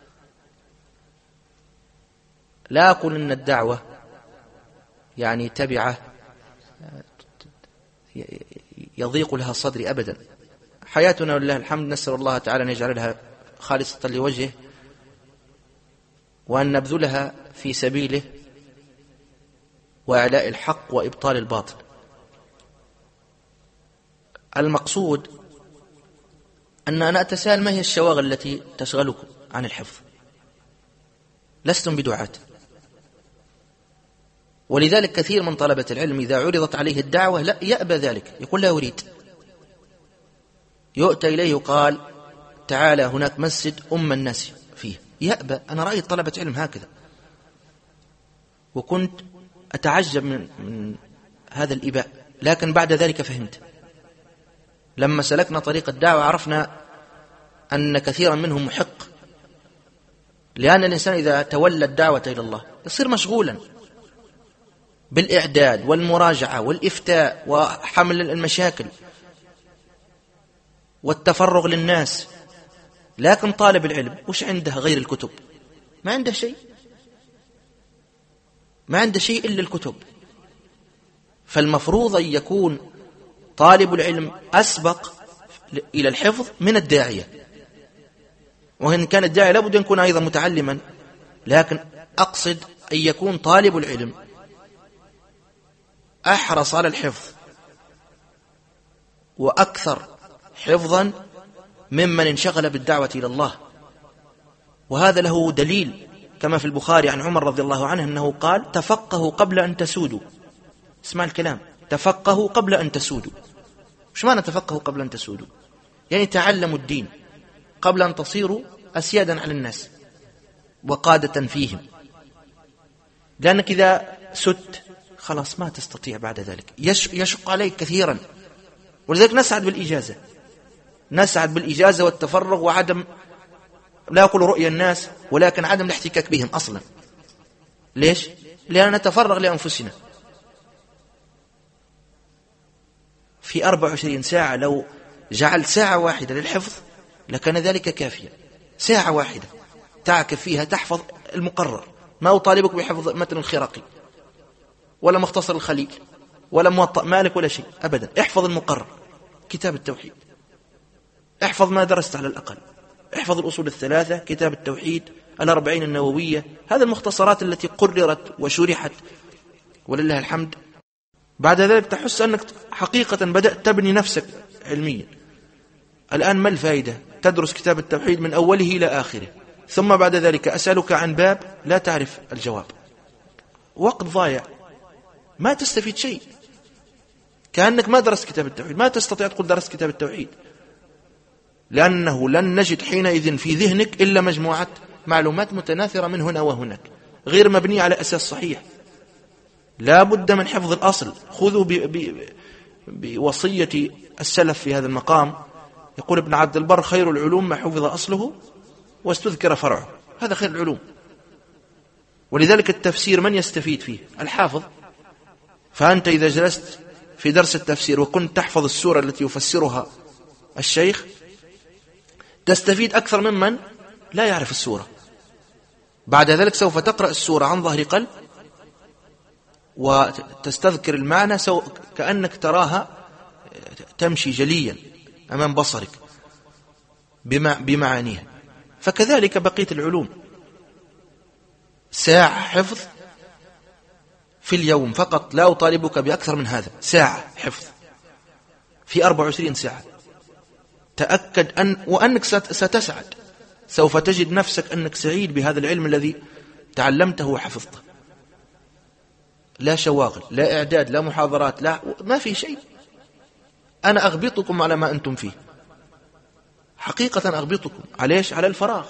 لا أقول إن الدعوة يعني تبعة يضيق لها صدري أبدا. حياتنا ولله الحمد، نسأل الله تعالى أن يجعل لها خالصة لوجهه وأن نبذلها في سبيله وإعلاء الحق وإبطال الباطل. المقصود أن أنا أتساءل ما هي الشواغل التي تشغلكم عن الحفظ. لستم بدعاة، ولذلك كثير من طلبة العلم إذا عرضت عليه الدعوة لا يأبى ذلك، يقول لا أريد. يؤتى إليه يقال تعالى هناك مسجد الناس فيه، يأبى. أنا رأيت طلبة علم هكذا، وكنت أتعجب من هذا الإباء. لكن بعد ذلك فهمت، لما سلكنا طريق الدعوة عرفنا أن كثيرا منهم محق، لأن الإنسان إذا تولى الدعوة إلى الله يصير مشغولا بالإعداد والمراجعة والإفتاء وحمل المشاكل والتفرغ للناس لكن طالب العلم وش عنده غير الكتب؟ ما عنده شيء، ما عنده شيء إلا الكتب. فالمفروض أن يكون طالب العلم أسبق إلى الحفظ من الداعية، وإن كان الداعية لابد أن يكون أيضا متعلما، لكن أقصد أن يكون طالب العلم أحرص على الحفظ وأكثر حفظا ممن انشغل بالدعوة إلى الله. وهذا له دليل كما في البخاري عن عمر رضي الله عنه أنه قال: تفقهوا قبل أن تسودوا. اسمع الكلام، تفقهوا قبل أن تسودوا. وش معنى تفقهوا قبل أن تسودوا؟ يعني تعلموا الدين قبل أن تصيروا أسيادا على الناس وقادة فيهم، لأنك إذا سدت خلاص ما تستطيع بعد ذلك، يشق عليك كثيرا. ولذلك نسعد بالإجازة، نسعد بالإجازة والتفرغ وعدم، لا أقول رؤية الناس، ولكن عدم الاحتكاك بهم أصلا. ليش؟ لأننا نتفرغ لأنفسنا. في 24 ساعة لو جعل ساعة واحدة للحفظ لكان ذلك كافيا. ساعة واحدة تعكف فيها تحفظ المقرر. ما أطالبك بحفظ متن الخراقي ولا مختصر الخليل ولا موطأ مالك ولا شيء أبدا. احفظ المقرر، كتاب التوحيد، احفظ ما درست على الأقل، احفظ الأصول الثلاثة، كتاب التوحيد، 40 النووية. هذه المختصرات التي قررت وشرحت ولله الحمد. بعد ذلك تحس أنك حقيقة بدأت تبني نفسك علميا. الآن ما الفائدة؟ تدرس كتاب التوحيد من أوله إلى آخره، ثم بعد ذلك أسألك عن باب لا تعرف الجواب. وقت ضايع، ما تستفيد شيء، كأنك ما درست كتاب التوحيد. ما تستطيع تقول درست كتاب التوحيد، لأنه لن نجد حينئذ في ذهنك إلا مجموعة معلومات متناثرة من هنا وهناك غير مبنية على أساس صحيح. لا بد من حفظ الأصل. خذوا بوصية السلف في هذا المقام. يقول ابن عبد البر: خير العلوم ما حفظ أصله واستذكر فرعه. هذا خير العلوم. ولذلك التفسير من يستفيد فيه؟ الحافظ. فأنت إذا جلست في درس التفسير وكنت تحفظ السورة التي يفسرها الشيخ تستفيد أكثر ممن لا يعرف السورة. بعد ذلك سوف تقرأ السورة عن ظهر قلب وتستذكر المعنى كأنك تراها تمشي جليا أمام بصرك بمعانيها. فكذلك بقية العلوم. ساعة حفظ في اليوم فقط، لا أطالبك بأكثر من هذا. ساعة حفظ في 24 ساعة. تأكد وأنك ستسعد. سوف تجد نفسك أنك سعيد بهذا العلم الذي تعلمته وحفظته. لا شواغل، لا إعداد، لا محاضرات، ما في شيء. أنا أغبطكم على ما أنتم فيه، حقيقة أغبطكم. عليش؟ على الفراغ.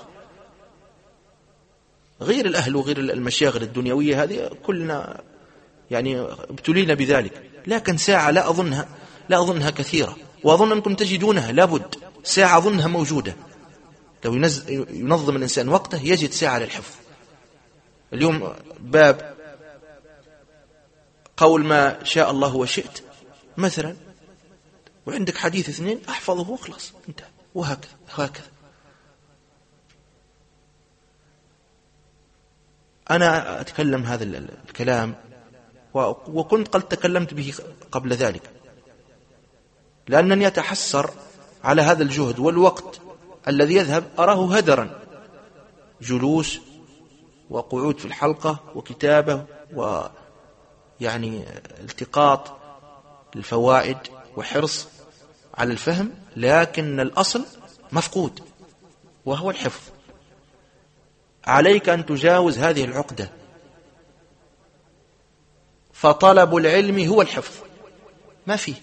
غير الأهل وغير المشاغل الدنيوية هذه كلنا يعني ابتلينا بذلك، لكن ساعة لا أظنها كثيرة، وأظن أنكم تجدونها. لابد ساعة أظنها موجودة. لو ينظم الإنسان وقته يجد ساعة للحفظ. اليوم باب قول ما شاء الله وشئت مثلا، وعندك حديث 2 أحفظه وخلاص انتهى، وهكذا. أنا أتكلم هذا الكلام وكنت قد تكلمت به قبل ذلك، لأنني أتحسر على هذا الجهد والوقت الذي يذهب أراه هدرا. جلوس وقعود في الحلقة وكتابة ويعني التقاط الفوائد وحرص على الفهم، لكن الأصل مفقود وهو الحفظ. عليك أن تجاوز هذه العقدة، فطلب العلم هو الحفظ، ما فيه.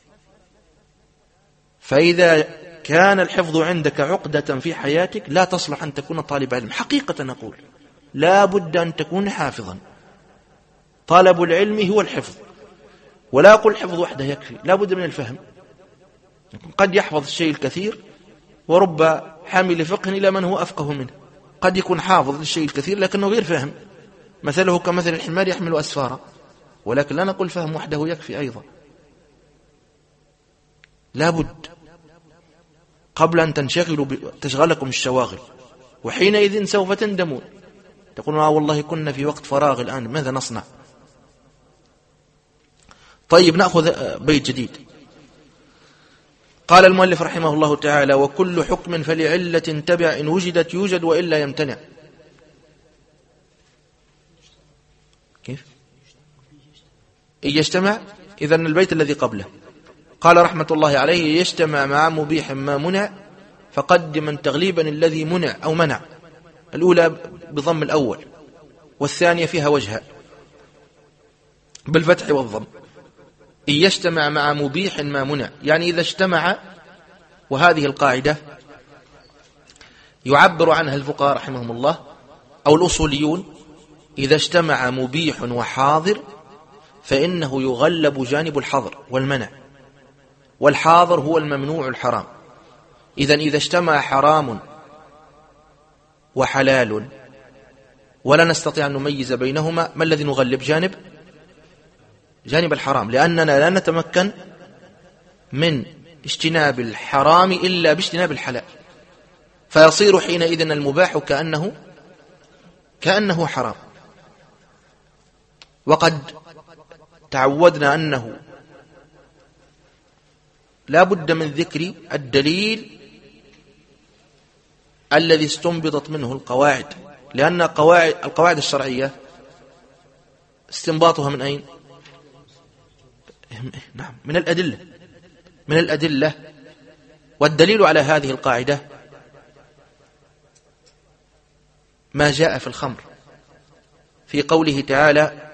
فإذا كان الحفظ عندك عقدة في حياتك لا تصلح أن تكون طالب علم. حقيقة نقول لا بد أن تكون حافظا. طلب العلم هو الحفظ، ولا أقول الحفظ وحده يكفي، لا بد من الفهم. قد يحفظ الشيء الكثير ورب حامل فقه إلى من هو أفقه منه. قد يكون حافظ للشيء الكثير لكنه غير فهم، مثله كمثل الحمار يحمل أسفارا. ولكن لا نقول فهم وحده يكفي أيضا، لا بد. قبل أن تشغلكم الشواغل، وحينئذ سوف تندمون، تقولون والله كنا في وقت فراغ الآن ماذا نصنع؟ طيب نأخذ بيت جديد. قال المؤلف رحمه الله تعالى: وكل حكم فلعلة تبع، إن وجدت يوجد وإلا يمتنع. كيف؟ إن يجتمع، إذن البيت الذي قبله قال رحمة الله عليه: يجتمع مع مبيح ما منع فقدما تغليبا الذي منع أو منع. الأولى بضم الأول، والثانية فيها وجهان بالفتح والضم. إن يجتمع مع مبيح ما منع، يعني إذا اجتمع، وهذه القاعدة يعبر عنها الفقهاء رحمهم الله أو الأصوليون: إذا اجتمع مبيح وحاضر فإنه يغلب جانب الحظر والمنع، والحاضر هو الممنوع الحرام. إذن إذا اجتمع حرام وحلال ولا نستطيع أن نميز بينهما، ما الذي نغلب؟ جانب الحرام، لأننا لا نتمكن من اجتناب الحرام إلا باجتناب الحلال، فيصير حينئذ المباح كأنه حرام. وقد تعودنا أنه لا بد من ذكر الدليل الذي استنبطت منه القواعد، لأن القواعد الشرعية استنباطها من أين؟ نعم، من الأدلة. والدليل على هذه القاعدة ما جاء في الخمر في قوله تعالى: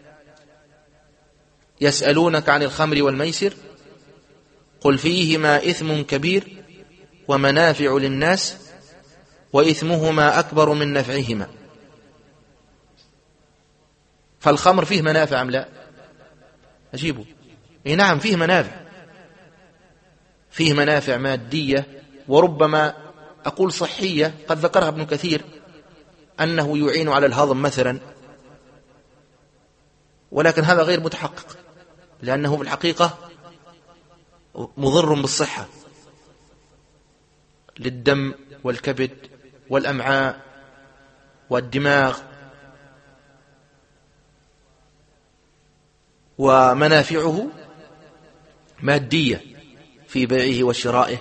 يسألونك عن الخمر والميسر قل فيهما إثم كبير ومنافع للناس وإثمهما أكبر من نفعهما. فالخمر فيه منافع أم لا؟ أجيبوا. نعم، فيه منافع مادية، وربما أقول صحية، قد ذكرها ابن كثير أنه يعين على الهضم مثلا، ولكن هذا غير متحقق، لأنه في الحقيقة مضر بالصحة للدم والكبد والأمعاء والدماغ، ومنافعه مادية في بيعه وشرائه.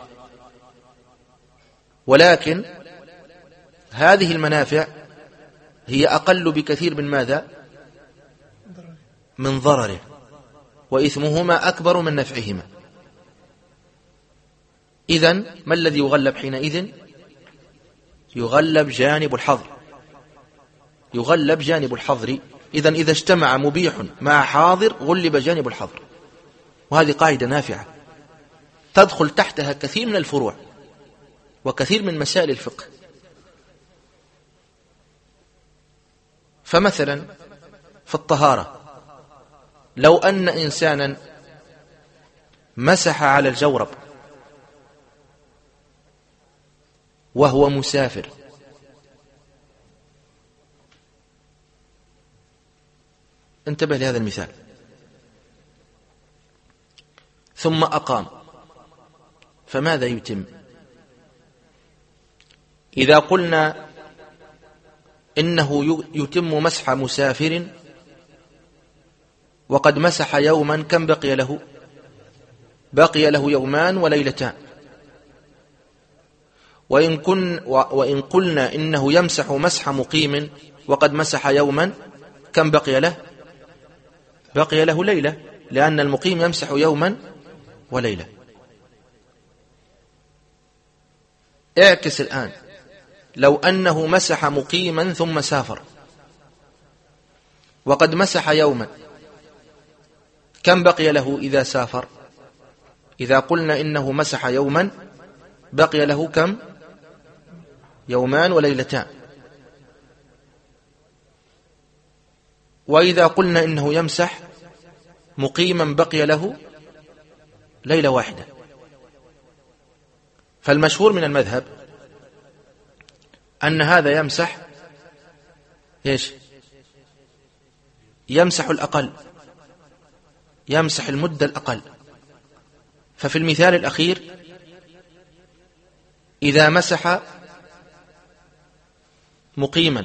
ولكن هذه المنافع هي أقل بكثير من ماذا؟ من ضرره، وإثمهما أكبر من نفعهما. إذن ما الذي يغلب حينئذ؟ يغلب جانب الحظر. إذن إذا اجتمع مبيح مع حاضر غلب جانب الحظر، وهذه قاعدة نافعة تدخل تحتها كثير من الفروع وكثير من مسائل الفقه. فمثلا في الطهارة، لو أن إنسانا مسح على الجورب وهو مسافر، انتبه لهذا المثال، ثم أقام، فماذا يتم؟ إذا قلنا إنه يتم مسح مسافر وقد مسح يوما، كم بقي له؟ بقي له يومان وليلتان. وإن قلنا إنه يمسح مسح مقيم وقد مسح يوما، كم بقي له؟ بقي له ليلة، لأن المقيم يمسح يوما وليلة. اعكس الآن، لو أنه مسح مقيما ثم سافر وقد مسح يوما، كم بقي له إذا سافر؟ إذا قلنا إنه مسح يوما بقي له كم؟ يومان وليلتان. وإذا قلنا إنه يمسح مقيما بقي له ليلة واحدة. فالمشهور من المذهب أن هذا يمسح إيش؟ يمسح الأقل، يمسح المدة الأقل. ففي المثال الأخير إذا مسح مقيما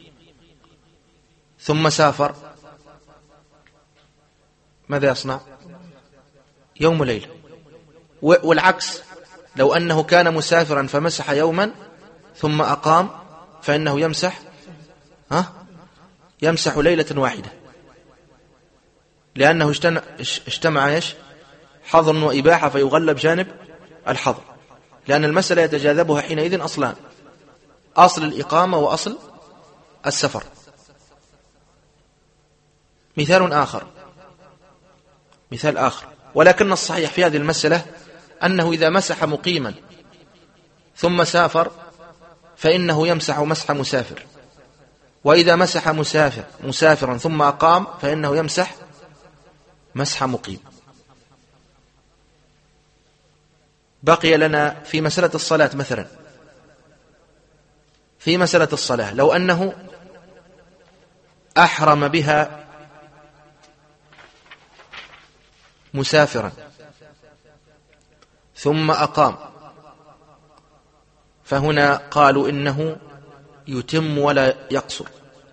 ثم سافر ماذا يصنع؟ يوم وليلة. والعكس، لو أنه كان مسافرا فمسح يوما ثم أقام فإنه يمسح ليلة واحدة، لأنه اجتمع حظر وإباحة، فيغلب جانب الحظر، لأن المسألة يتجاذبها حينئذ أصلان: أصل الإقامة وأصل السفر. مثال آخر، ولكن الصحيح في هذه المسألة أنه إذا مسح مقيما ثم سافر فإنه يمسح مسح مسافر، وإذا مسح مسافرا ثم أقام فإنه يمسح مسح مقيم. بقي لنا في مسألة الصلاة مثلا، في مسألة الصلاة لو أنه أحرم بها مسافرا ثم أقام، فهنا قالوا إنه يتم ولا يقصر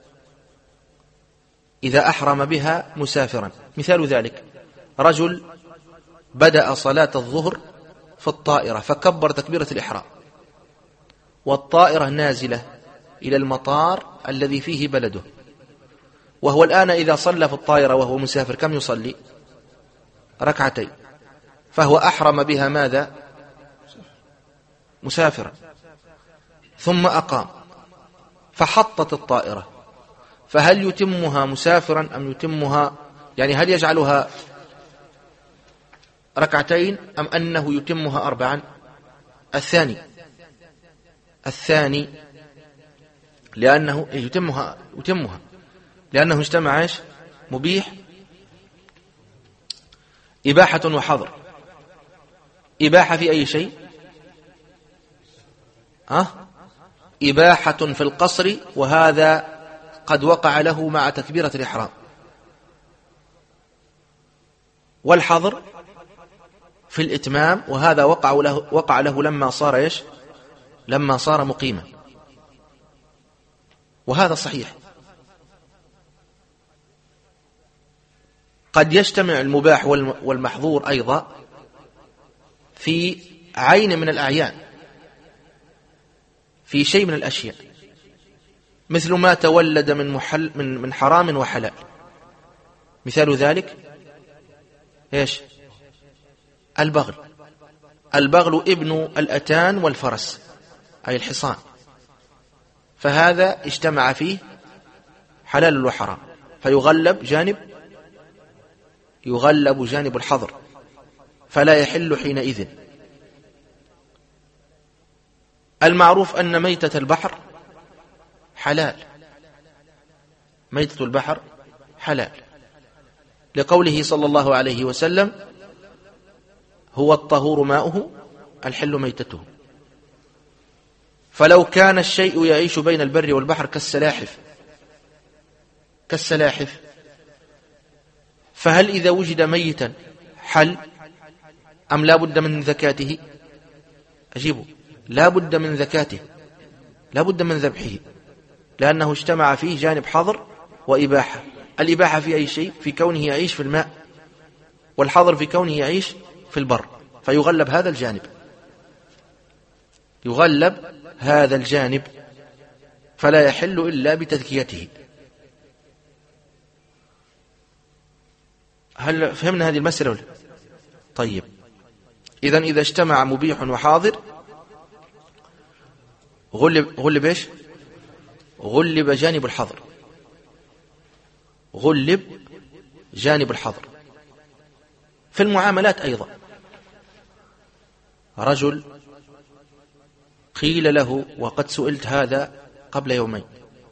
إذا أحرم بها مسافرا. مثال ذلك: رجل بدأ صلاة الظهر في الطائرة فكبر تكبيرة الإحرام، والطائرة نازلة إلى المطار الذي فيه بلده، وهو الآن إذا صلى في الطائرة وهو مسافر كم يصلي؟ 2 فهو أحرم بها ماذا؟ مسافرا، ثم أقام فحطت الطائرة، فهل يتمها مسافرا أم يتمها، يعني هل يجعلها 2 أم أنه يتمها 4؟ الثاني لأنه يتمها لأنه اجتمع مبيح إباحة وحظر. إباحة في أي شيء؟ إباحة في القصر، وهذا قد وقع له مع تكبيرة الإحرام. والحظر في الإتمام، وهذا وقع له لما صار مقيما. وهذا صحيح. قد يجتمع المباح والمحظور أيضا في عين من الأعيان، في شيء من الأشياء، مثل ما تولد من حرام وحلال. مثال ذلك البغل ابن الأتان والفرس، أي الحصان، فهذا اجتمع فيه حلال وحرام، فيغلب جانب الحظر، فلا يحل حينئذ. المعروف أن ميتة البحر حلال، ميتة البحر حلال، لقوله صلى الله عليه وسلم: هو الطهور ماؤه الحل ميتته. فلو كان الشيء يعيش بين البر والبحر كالسلاحف، فهل إذا وجد ميتا حل أم لا بد من زكاته؟ أجيبوا: لا بد من زكاته، لا بد من ذبحه، لأنه اجتمع فيه جانب حظر وإباحة. الإباحة في أي شيء؟ في كونه يعيش في الماء، والحظر في كونه يعيش في البر، فيغلب هذا الجانب، فلا يحل إلا بتذكيته. هل فهمنا هذه المسألة؟ طيب، إذن إذا اجتمع مبيح وحاضر غلب جانب الحظر، في المعاملات أيضا. رجل قيل له، وقد سئلت هذا قبل يومين،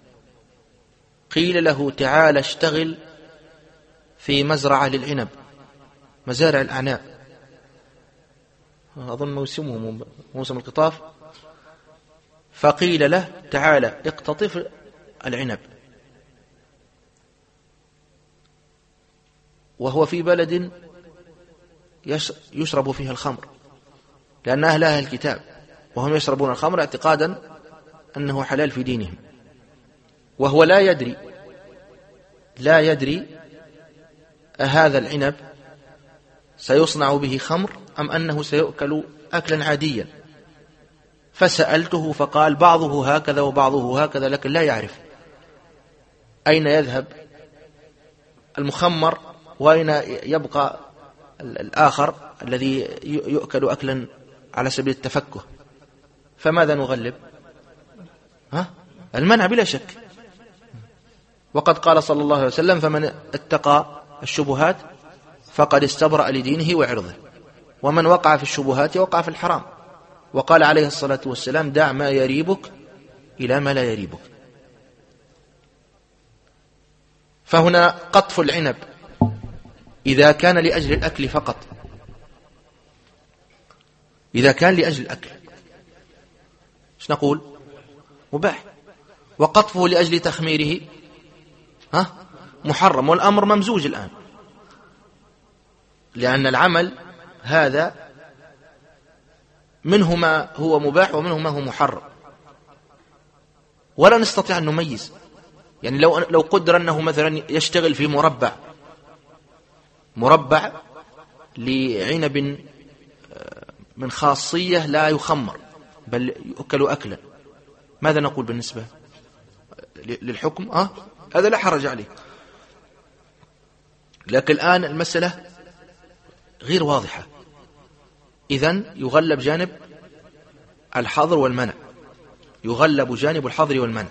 قيل له: تعال اشتغل في مزرعة للعنب، مزارع الأعناب، أظن موسم القطاف، فقيل له: تعال اقتطف العنب، وهو في بلد يشرب فيها الخمر، لأن أهلها الكتاب وهم يشربون الخمر اعتقادا أنه حلال في دينهم، وهو لا يدري أهذا العنب سيصنع به خمر أم أنه سيؤكل أكلا عاديا. فسألته فقال بعضه هكذا وبعضه هكذا، لكن لا يعرف أين يذهب المخمر وأين يبقى الآخر الذي يؤكل أكلا على سبيل التفكه. فماذا نغلب؟ المنع بلا شك. وقد قال صلى الله عليه وسلم فمن اتقى الشبهات فقد استبرأ لدينه وعرضه، ومن وقع في الشبهات وقع في الحرام. وقال عليه الصلاة والسلام دع ما يريبك إلى ما لا يريبك. فهنا قطف العنب إذا كان لأجل الأكل فقط، إذا كان لأجل الأكل ايش نقول؟ مباح. وقطفه لأجل تخميره محرم. والأمر ممزوج الآن، لأن العمل هذا منه ما هو مباح ومنه ما هو محرم، ولا نستطيع أن نميز. يعني لو قدر أنه مثلا يشتغل في مربع لعنب من خاصية لا يخمر بل يؤكل أكلا، ماذا نقول بالنسبة للحكم؟ هذا لا حرج عليه. لكن الآن المسألة غير واضحة، إذن يغلب جانب الحظر والمنع، يغلب جانب الحظر والمنع.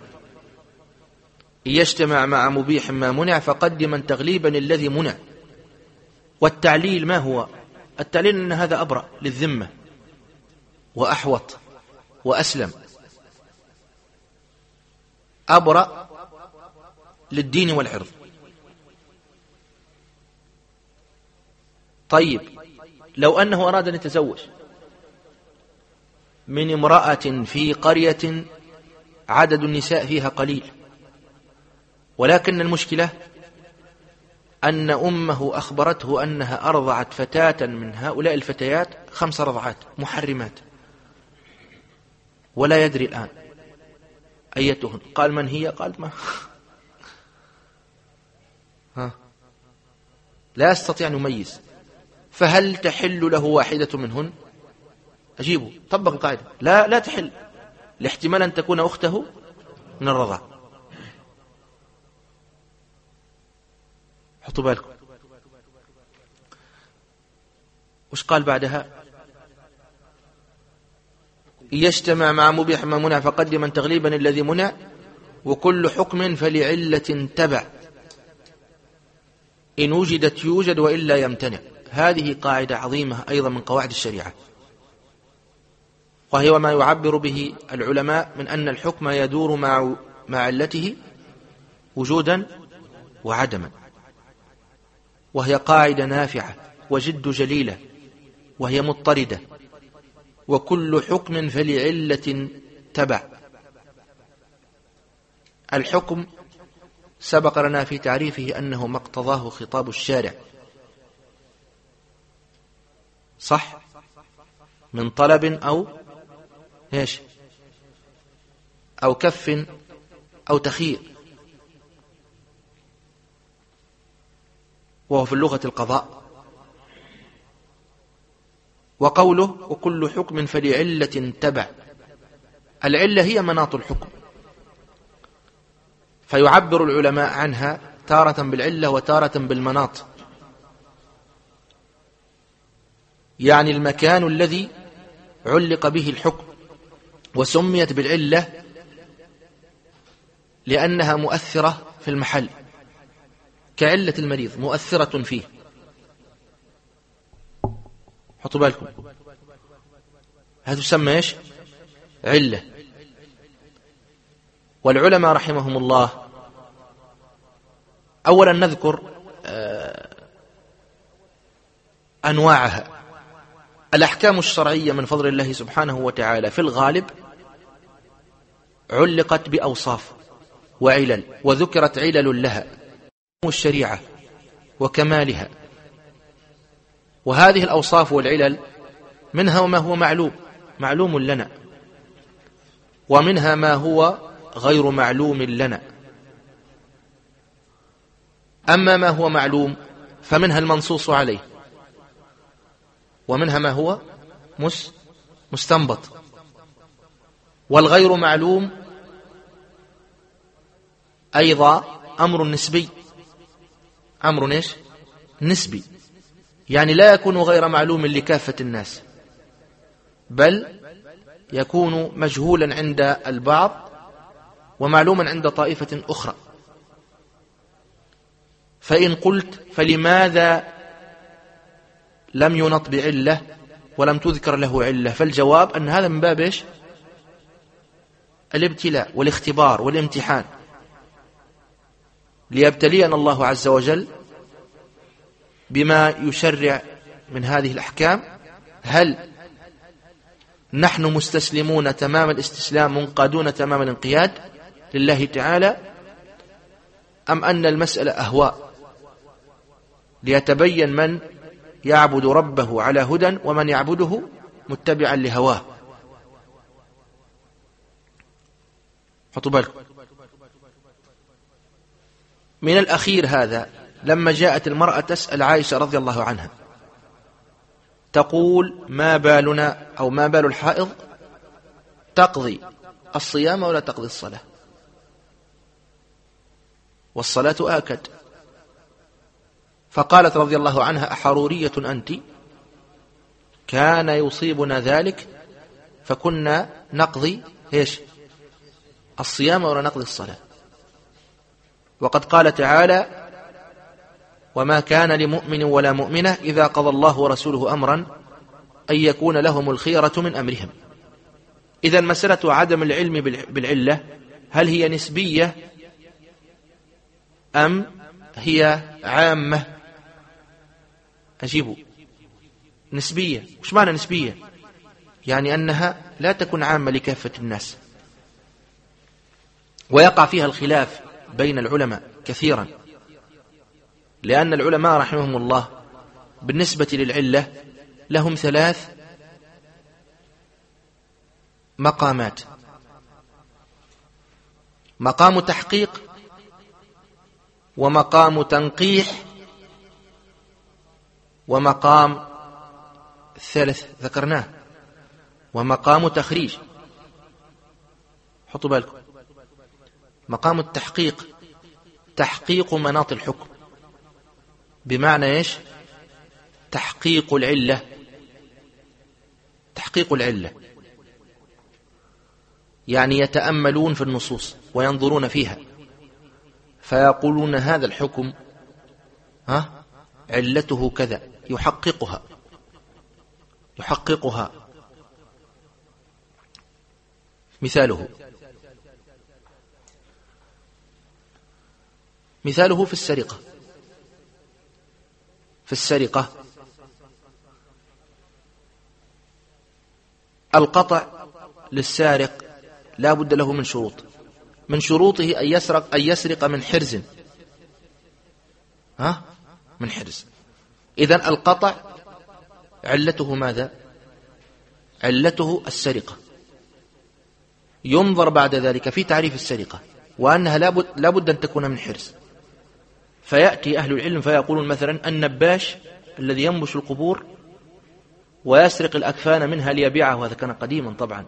يجتمع مع مبيح ما منع فقدما تغليبا الذي منع. والتعليل ما هو؟ التعليل أن هذا أبرأ للذمة وأحوط وأسلم، أبرأ للدين والعرض. طيب لو أنه أراد أن يتزوج من امرأة في قرية عدد النساء فيها قليل، ولكن المشكلة أن أمه أخبرته أنها أرضعت فتاة من هؤلاء الفتيات 5 رضعات محرمات، ولا يدري الآن أيتهن. قال من هي؟ قال ما لا يستطيع أن يميز. فهل تحل له واحدة منهن؟ أجيبه طبق القاعدة لا تحل، لاحتمال أن تكون أخته من الرضع. حطوا بالكم وش قال بعدها؟ يجتمع مع مبيح ما منع فقدما تغليبا الذي منع، وكل حكم فلعلة تبع، إن وجدت يوجد وإلا يمتنع. هذه قاعدة عظيمة أيضا من قواعد الشريعة، وهي ما يعبر به العلماء من أن الحكم يدور مع علته وجودا وعدما، وهي قاعدة نافعة وجد جليلة، وهي مضطردة. وكل حكم فلعلة تبع. الحكم سبق لنا في تعريفه أنه ما اقتضاه خطاب الشارع، صح؟ من طلب أو كف أو تخيير، وهو في اللغة القضاء. وقوله وكل حكم فلعلة تبع، العلة هي مناط الحكم، فيعبر العلماء عنها تارة بالعلة وتارة بالمناط، يعني المكان الذي علق به الحكم. وسميت بالعلة لأنها مؤثرة في المحل، كعلة المريض مؤثرة فيه. حطوا بالكم هذا تسمى علة. والعلماء رحمهم الله أولا نذكر أنواعها. الأحكام الشرعية من فضل الله سبحانه وتعالى في الغالب علقت بأوصاف وعلل، وذكرت علل لها الشريعة وكمالها. وهذه الأوصاف والعلل منها وما هو معلوم لنا ومنها ما هو غير معلوم لنا. أما ما هو معلوم فمنها المنصوص عليه، ومنها ما هو مستنبط. والغير معلوم أيضا أمر نسبي، أمر نسبي، يعني لا يكون غير معلوم لكافة الناس، بل يكون مجهولا عند البعض ومعلوما عند طائفة أخرى. فإن قلت فلماذا لم ينط بعلة ولم تذكر له علة؟ فالجواب أن هذا من باب الابتلاء والاختبار والامتحان، ليبتلينا الله عز وجل بما يشرع من هذه الأحكام. هل نحن مستسلمون تمام الاستسلام، منقادون تمام الانقياد لله تعالى، أم أن المسألة أهواء، ليتبين من يعبد ربه على هدى ومن يعبده متبعا لهواه. حطوا بالكم من الأخير هذا، لما جاءت المرأة تسأل عائشة رضي الله عنها تقول: ما بالنا أو ما بال الحائض تقضي الصيام ولا تقضي الصلاة، والصلاة آكد. فقالت رضي الله عنها: أحرورية أنت؟ كان يصيبنا ذلك فكنا نقضي الصيام ولا نقضي الصلاة. وقد قال تعالى: وما كان لمؤمن ولا مؤمنة إذا قضى الله ورسوله أمرا أن يكون لهم الخيرة من أمرهم. إذن مسألة عدم العلم بالعلة هل هي نسبية أم هي عامة؟ أجيبوا. نسبية. وش معنى نسبية؟ يعني أنها لا تكون عامة لكافة الناس، ويقع فيها الخلاف بين العلماء كثيرا، لأن العلماء رحمهم الله بالنسبة للعلة لهم 3 مقامات: مقام تحقيق، ومقام تنقيح، ومقام ثالث ذكرناه ومقام تخريج. حطوا بالكم. مقام التحقيق تحقيق مناط الحكم، بمعنى تحقيق العلة. تحقيق العلة يعني يتأملون في النصوص وينظرون فيها فيقولون هذا الحكم علته كذا، يحققها. مثاله في السرقة القطع للسارق لا بد له من شروط، من شروطه أن يسرق من حرز، من حرز. إذن القطع علته ماذا؟ علته السرقة. ينظر بعد ذلك في تعريف السرقة وأنها لا بد أن تكون من حرز. فيأتي أهل العلم فيقولون مثلا النباش الذي ينبش القبور ويسرق الأكفان منها ليبيعه، وهذا كان قديما طبعا،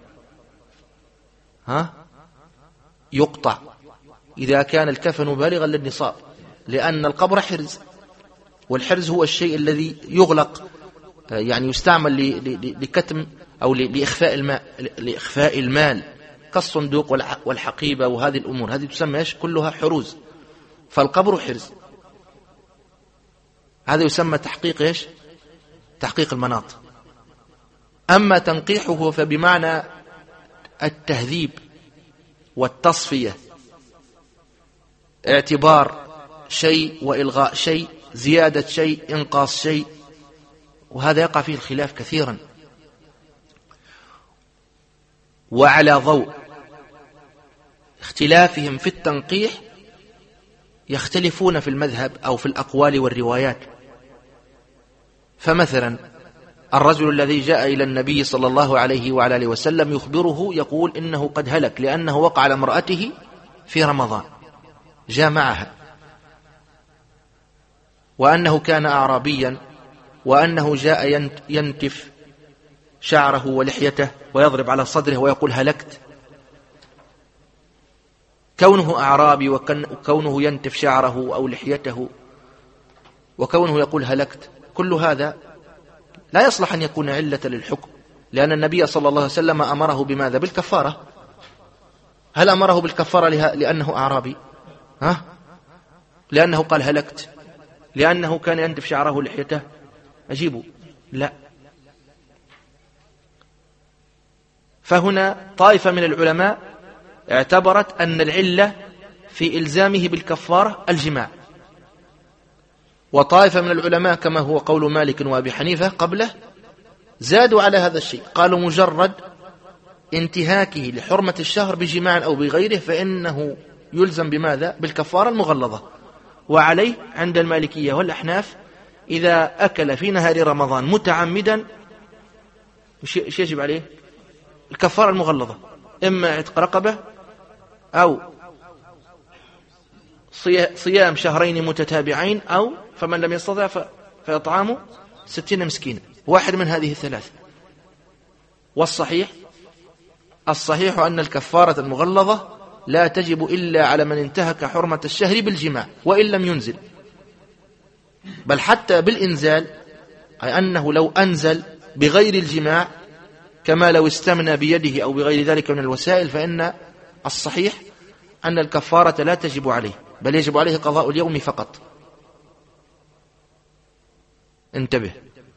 يقطع إذا كان الكفن بالغا للنصاب، لأن القبر حرز، والحرز هو الشيء الذي يغلق، يعني يستعمل لكتم أو لإخفاء المال، كالصندوق والحقيبة وهذه الأمور، هذه تسمى كلها حروز. فالقبر حرز، هذا يسمى تحقيق تحقيق المناط. أما تنقيحه فبمعنى التهذيب والتصفية، اعتبار شيء وإلغاء شيء، زيادة شيء، إنقاص شيء، وهذا يقع فيه الخلاف كثيرا. وعلى ضوء اختلافهم في التنقيح يختلفون في المذهب أو في الأقوال والروايات. فمثلا الرجل الذي جاء إلى النبي صلى الله عليه وعلى آله وسلم يخبره يقول إنه قد هلك لأنه وقع على امرأته في رمضان جامعها، وأنه كان أعرابيا، وأنه جاء ينتف شعره ولحيته ويضرب على صدره ويقول هلكت. كونه أعرابي وكونه ينتف شعره أو لحيته وكونه يقول هلكت، كل هذا لا يصلح أن يكون علة للحكم، لأن النبي صلى الله عليه وسلم أمره بماذا؟ بالكفارة. هل أمره بالكفارة لأنه أعرابي؟ لأنه قال هلكت؟ لأنه كان ينتف شعره ولحيته؟ أجيبوا لا. فهنا طائفة من العلماء اعتبرت أن العلة في إلزامه بالكفارة الجماع، وطائفة من العلماء كما هو قول مالك وأبي حنيفة قبله زادوا على هذا الشيء، قالوا مجرد انتهاكه لحرمة الشهر بجماع أو بغيره فإنه يلزم بماذا؟ بالكفارة المغلظة. وعليه عند المالكية والأحناف إذا أكل في نهار رمضان متعمدا ايش يجب عليه؟ الكفارة المغلظة، إما عتق رقبة أو صيام شهرين متتابعين، أو فمن لم يستطع فيطعام 60 مسكينا، واحد من هذه الثلاثة. والصحيح أن الكفارة المغلظة لا تجب إلا على من انتهك حرمة الشهر بالجماع وإن لم ينزل، بل حتى بالإنزال، أي أنه لو أنزل بغير الجماع كما لو استمنى بيده أو بغير ذلك من الوسائل، فإن الصحيح أن الكفارة لا تجب عليه، بل يجب عليه قضاء اليوم فقط. انتبه.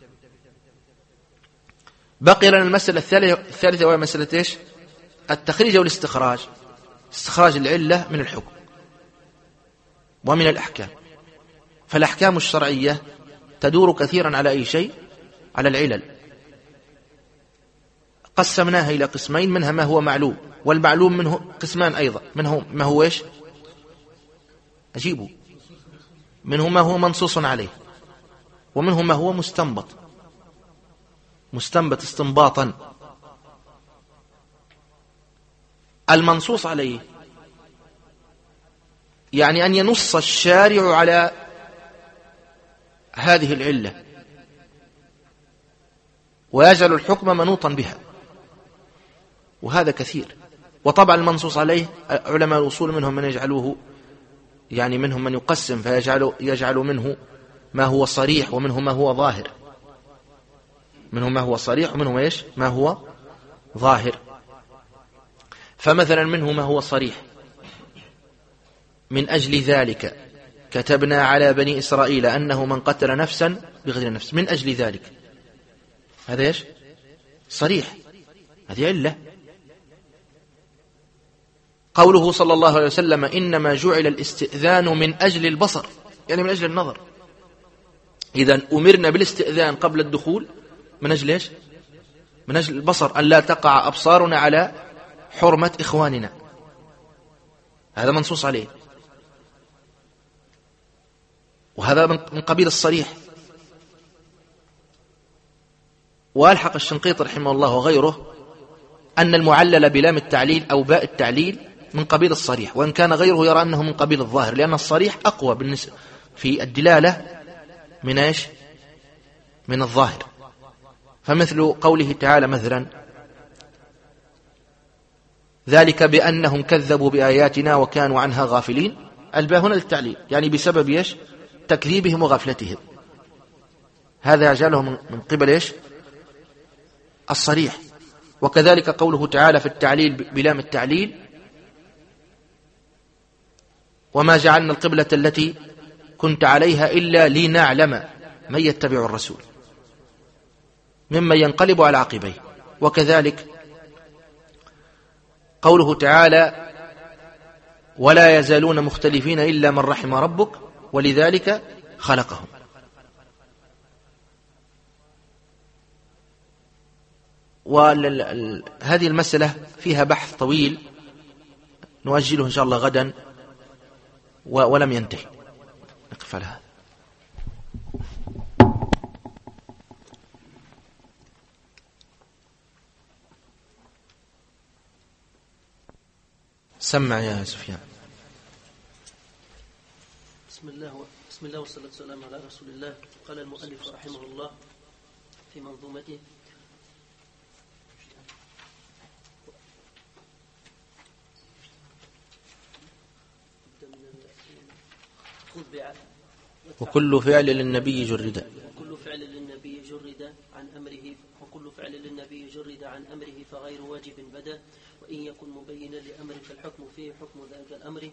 بقي لنا المسألة الثالثة وهي مسألة إيش؟ التخريج والاستخراج، استخراج العلة من الحكم ومن الأحكام. فالأحكام الشرعية تدور كثيرا على أي شيء؟ على العلل. قسمناها إلى قسمين، منها ما هو معلوم، والمعلوم منه قسمان أيضا، منه ما هو إيش؟ أجيبوا. منه ما هو منصوص عليه، ومنه ما هو مستنبط استنباطا. المنصوص عليه يعني أن ينص الشارع على هذه العلة ويجعل الحكم منوطا بها، وهذا كثير. وطبعا المنصوص عليه علماء الأصول منهم من يجعلوه، يعني منهم من يقسم فيجعل منه ما هو صريح ومنه ما هو ظاهر، منه ما هو صريح ومنه إيش؟ ما هو ظاهر. فمثلا منه ما هو صريح: من أجل ذلك كتبنا على بني إسرائيل أنه من قتل نفسا بغير نفس. من أجل ذلك، هذا إيش؟ صريح، هذه علة. قوله صلى الله عليه وسلم إنما جعل الاستئذان من أجل البصر، يعني من أجل النظر. إذن أمرنا بالاستئذان قبل الدخول من أجل إيش؟ من أجل البصر، أن لا تقع أبصارنا على حرمة إخواننا، هذا منصوص عليه، وهذا من قبيل الصريح. وألحق الشنقيطي رحمه الله وغيره أن المعلل بلام التعليل أو باء التعليل من قبيل الصريح، وإن كان غيره يرى أنه من قبيل الظاهر، لأن الصريح أقوى بالنسبة في الدلالة من إيش؟ من الظاهر. فمثل قوله تعالى مثلا: ذلك بأنهم كذبوا بآياتنا وكانوا عنها غافلين. الباء هنا للتعليل، يعني بسبب إيش؟ تكذيبهم وغفلتهم. هذا يجعله من قبل إيش؟ الصريح. وكذلك قوله تعالى في التعليل بلام التعليل: وما جعلنا القبلة التي كنت عليها إلا لنعلم من يتبع الرسول ممن ينقلب على عقبيه. وكذلك قوله تعالى: ولا يزالون مختلفين إلا من رحم ربك ولذلك خلقهم. وهذه المسألة فيها بحث طويل نؤجله إن شاء الله غدا ولم ينتهي، نقف على هذا. سمع يا سفيان. بسم الله والصلاة والسلام على رسول الله. قال المؤلف رحمه الله في منظومته: وكل فعل للنبي جرد عن أمره، وكل فعل للنبي جرد عن أمره فغير واجب بدا، وإن يكن مبينا لأمر فالحكم فيه حكم ذاك الأمر.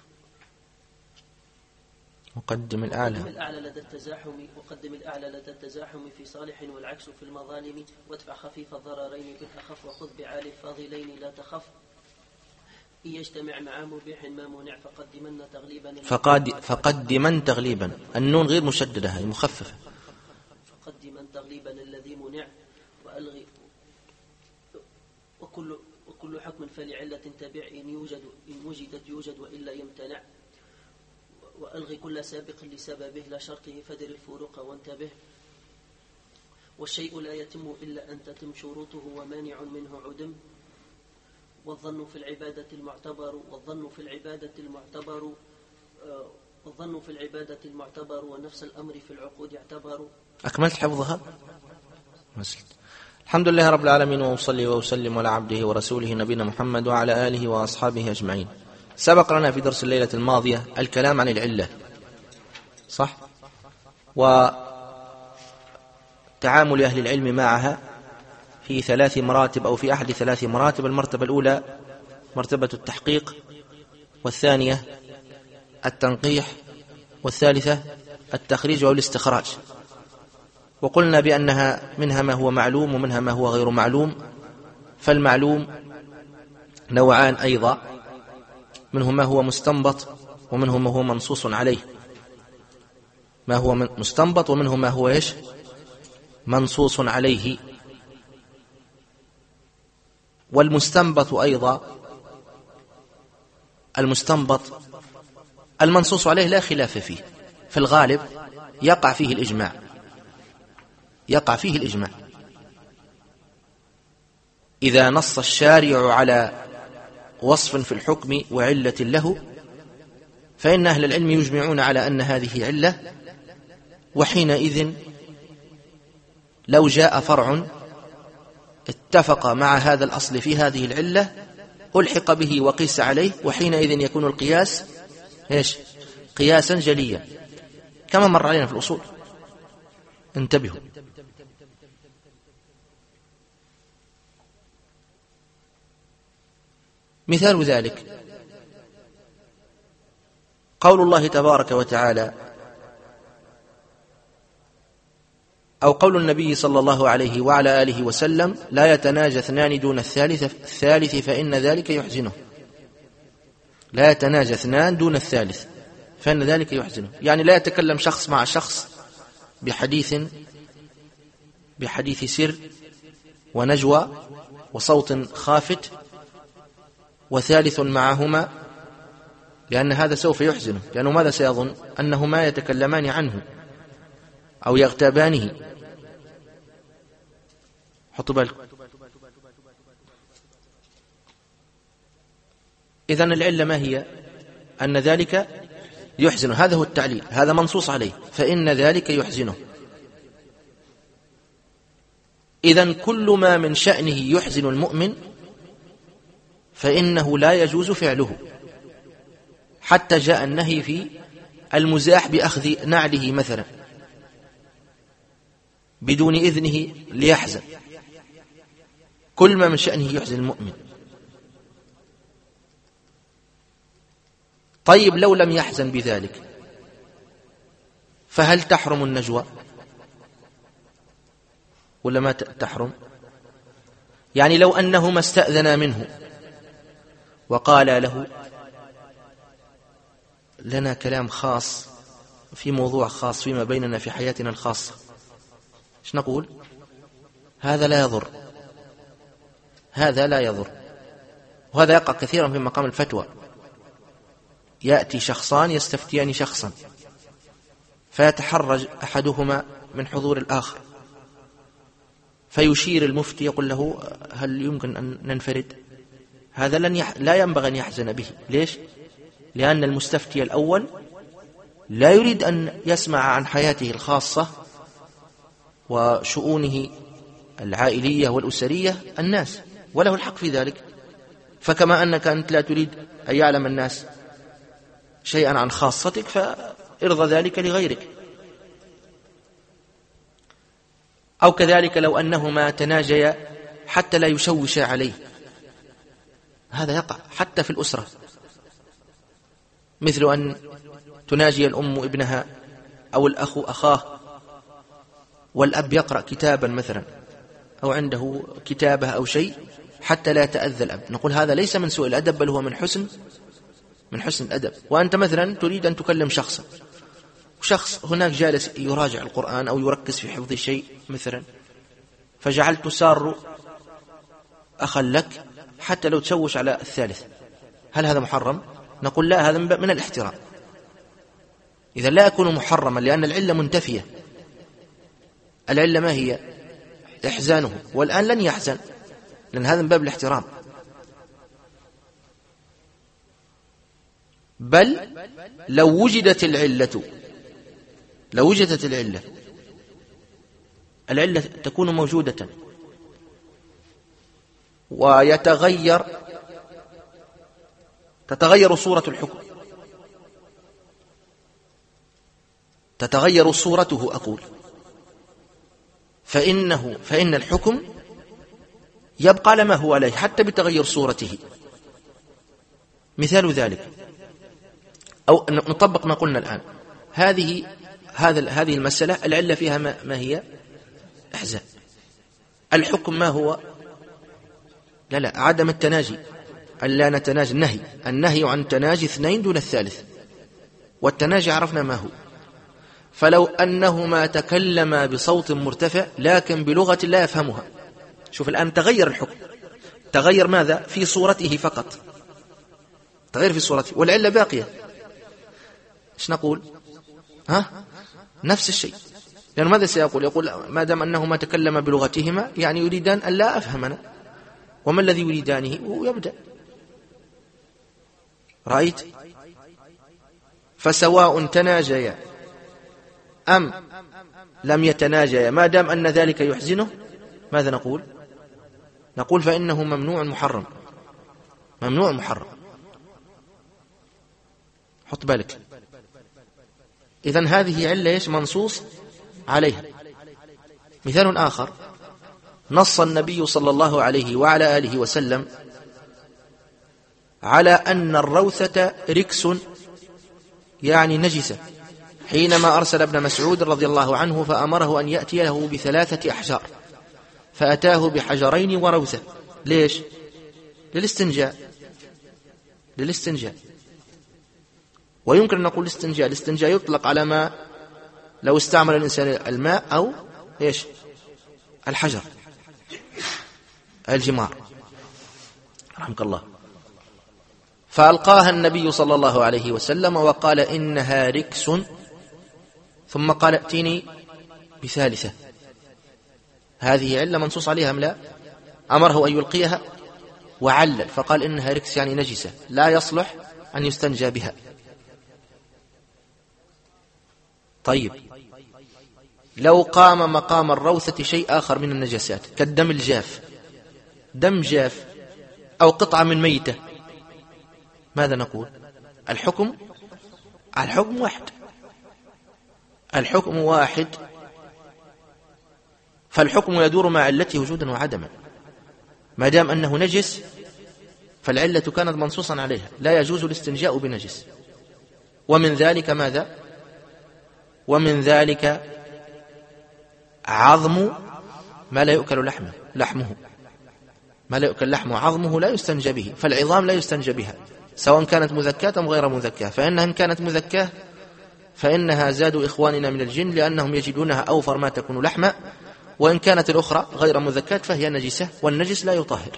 وقدم الأعلى لدى التزاحم في صالح، والعكس في المظالم، وادفع خفيف الضررين بالأخف، وخذ بعالي الفاضلين لا تخف. إن يجتمع مع مبيح ما منع فقدمن تغليبا، النون غير مشددة هي مخففة. فقدمن تغليبا الذي منع، وألغي وكل حكم فلعلة تبع، إن وجدت يوجد وإلا يمتنع. وألغي كل سابق لسببه لا شرطه، فدر الفروق وانتبه. والشيء لا يتم إلا أن تتم شروطه، ومانع منه عدم. والظن في العبادة المعتبر، ونفس الأمر في العقود يعتبر. أكملت حفظها؟ الحمد لله رب العالمين، وأصلي وأسلم على عبده ورسوله نبينا محمد وعلى آله وأصحابه أجمعين. سبق لنا في درس الليلة الماضية الكلام عن العلة، صح؟ وتعامل أهل العلم معها في 3 مراتب، أو في أحد 3 مراتب. المرتبة الأولى مرتبة التحقيق، والثانية التنقيح، والثالثة التخريج أو الاستخراج. وقلنا بأنها منها ما هو معلوم ومنها ما هو غير معلوم. فالمعلوم نوعان أيضا، منه ما هو مستنبط ومنه ما هو منصوص عليه. ما هو مستنبط ومنه ما هو منصوص عليه. والمستنبط أيضا، المنصوص عليه لا خلاف فيه، في الغالب يقع فيه الإجماع. إذا نص الشارع على وصف في الحكم وعلة له، فإن أهل العلم يجمعون على أن هذه علة، وحينئذ لو جاء فرع اتفق مع هذا الأصل في هذه العلة ألحق به وقيس عليه، وحينئذ يكون القياس قياسا جليا، كما مر علينا في الأصول. انتبهوا. مثال ذلك قول الله تبارك وتعالى، أو قول النبي صلى الله عليه وعلى آله وسلم: لا يتناجى 2 دون الثالث فإن ذلك يحزنه. لا يتناجى 2 دون الثالث فإن ذلك يحزنه، يعني لا يتكلم شخص مع شخص بحديث سر ونجوى وصوت خافت وثالث معهما، لأن هذا سوف يحزنه، لأنه ماذا سيظن؟ أنهما يتكلمان عنه أو يغتابانه. حطوا بالكم. إذن العلة ما هي؟ أن ذلك يحزنه، هذا هو التعليل، هذا منصوص عليه، فإن ذلك يحزنه. إذن كل ما من شأنه يحزن المؤمن فإنه لا يجوز فعله، حتى جاء النهي في المزاح بأخذ نعله مثلا بدون إذنه ليحزن. كل ما من شأنه يحزن المؤمن. طيب لو لم يحزن بذلك فهل تحرم النجوى ولا ما تحرم؟ يعني لو أنهما استأذنا منه وقال له: لنا كلام خاص في موضوع خاص فيما بيننا في حياتنا الخاصة، ايش نقول؟ هذا لا يضر. وهذا يقع كثيرا في مقام الفتوى. يأتي شخصان يستفتيان شخصا، فيتحرج أحدهما من حضور الآخر، فيشير المفتي يقول له: هل يمكن أن ننفرد؟ هذا لا ينبغي أن يحزن به. ليش؟ لأن المستفتي الأول لا يريد أن يسمع عن حياته الخاصة وشؤونه العائلية والأسرية الناس، وله الحق في ذلك. فكما أنك أنت لا تريد أن يعلم الناس شيئا عن خاصتك، فارض ذلك لغيرك. أو كذلك لو أنهما تناجيا حتى لا يشوش عليه، هذا يقع حتى في الأسرة، مثل أن تناجي الأم ابنها أو الأخ أخاه، والأب يقرأ كتابا مثلا أو عنده كتابة أو شيء حتى لا يتأذى الأب، نقول هذا ليس من سوء الأدب، بل هو من حسن الأدب. وأنت مثلا تريد أن تكلم شخصا، وشخص هناك جالس يراجع القرآن أو يركز في حفظ شيء مثلا، فجعلت تسار أخا لك حتى لو تشوش على الثالث، هل هذا محرم؟ نقول لا، هذا من الاحترام. إذا لا يكون محرما لأن العلة منتفية. العلة ما هي؟ إحزانه، والآن لن يحزن لأن هذا من باب الاحترام. بل لو وجدت العلة تكون موجودة تتغير صورة الحكم، تتغير صورته أقول، فإن الحكم يبقى لما هو عليه حتى بتغير صورته. مثال ذلك، أو نطبق ما قلنا الآن، هذه المسألة العلة فيها ما هي؟ إحزان. الحكم ما هو؟ لا عدم التناجي، ألا نتناجي، النهي عن تناجي اثنين دون الثالث، والتناجي عرفنا ما هو. فلو أنهما تكلما بصوت مرتفع لكن بلغة لا يفهمها، شوف الآن تغير الحكم، تغير ماذا؟ في صورته فقط، تغير في صورته، والعلة باقية. ايش نقول؟ نفس الشيء، لأنه ماذا سيقول؟ يقول ما دام أنهما تكلما بلغتهما يعني يريدان أن لا أفهمنا، وما الذي يريدانه؟ ويبدأ. رأيت؟ فسواء تناجيا أم لم يتناجيا، ما دام أن ذلك يحزنه، ماذا نقول؟ نقول فإنه ممنوع محرم، ممنوع محرم. حط بالك، إذن هذه علة ايش؟ منصوص عليها. مثال آخر، نص النبي صلى الله عليه وعلى آله وسلم على أن الروثة ركس، يعني نجسة، حينما أرسل ابن مسعود رضي الله عنه فأمره أن يأتي له ب3 أحجار، فأتاه بحجرين وروثة. ليش؟ للاستنجاء. ويمكن أن نقول الاستنجاء يطلق على ما لو استعمل الإنسان الماء أو إيش؟ الحجر، الجمار، رحمك الله. فألقاها النبي صلى الله عليه وسلم وقال إنها ركس، ثم قال ائتني ب3. هذه علة منصوص عليها أم لا؟ أمره أن يلقيها وعلل، فقال إنها ركس يعني نجسة لا يصلح أن يستنجى بها. طيب، لو قام مقام الروثة شيء آخر من النجاسات كالدم الجاف، دم جاف أو قطعة من ميتة، ماذا نقول؟ الحكم واحد، فالحكم يدور مع علته وجودا وعدما. ما دام أنه نجس فالعلة كانت منصوصا عليها، لا يجوز الاستنجاء بنجس. ومن ذلك ماذا؟ ومن ذلك عظم ما لا يؤكل لحمه، ما لا يؤكل لحمه عظمه لا يستنجى به، فالعظام لا يستنجى بها سواء كانت مذكاة أم غير مذكاة، فإنها إن كانت مذكاة فإنها زاد إخواننا من الجن لأنهم يجدونها أوفر ما تكون لحما، وإن كانت الأخرى غير مذكاة فهي نجسة، والنجس لا يطهر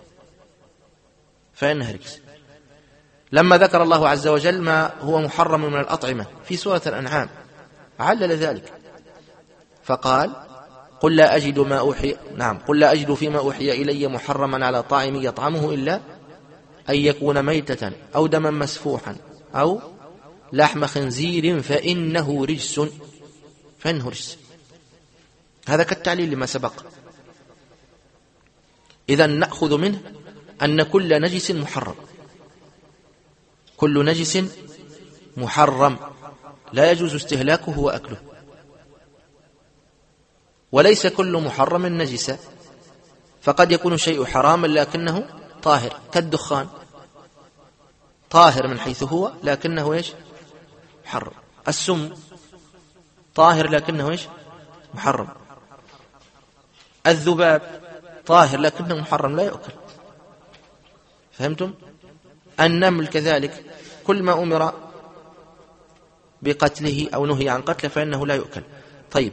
فإنها رجس. لما ذكر الله عز وجل ما هو محرم من الأطعمة في سورة الأنعام علل ذلك فقال قل لا أجد فيما أوحي إلي محرما على طاعم يطعمه أن يكون ميتة أو دما مسفوحا أو لحم خنزير فإنه رجس. هذا كالتعليل لما سبق. إذا نأخذ منه أن كل نجس محرم، كل نجس محرم لا يجوز استهلاكه وأكله، وليس كل محرم نجسا، فقد يكون شيء حراما لكنه طاهر، كالدخان طاهر من حيث هو لكنه إيش؟ محرم. السم طاهر لكنه إيش؟ محرم. الذباب طاهر لكنه محرم لا يؤكل. فهمتم؟ النمل كذلك، كل ما أمر بقتله أو نهي عن قتله فإنه لا يؤكل. طيب،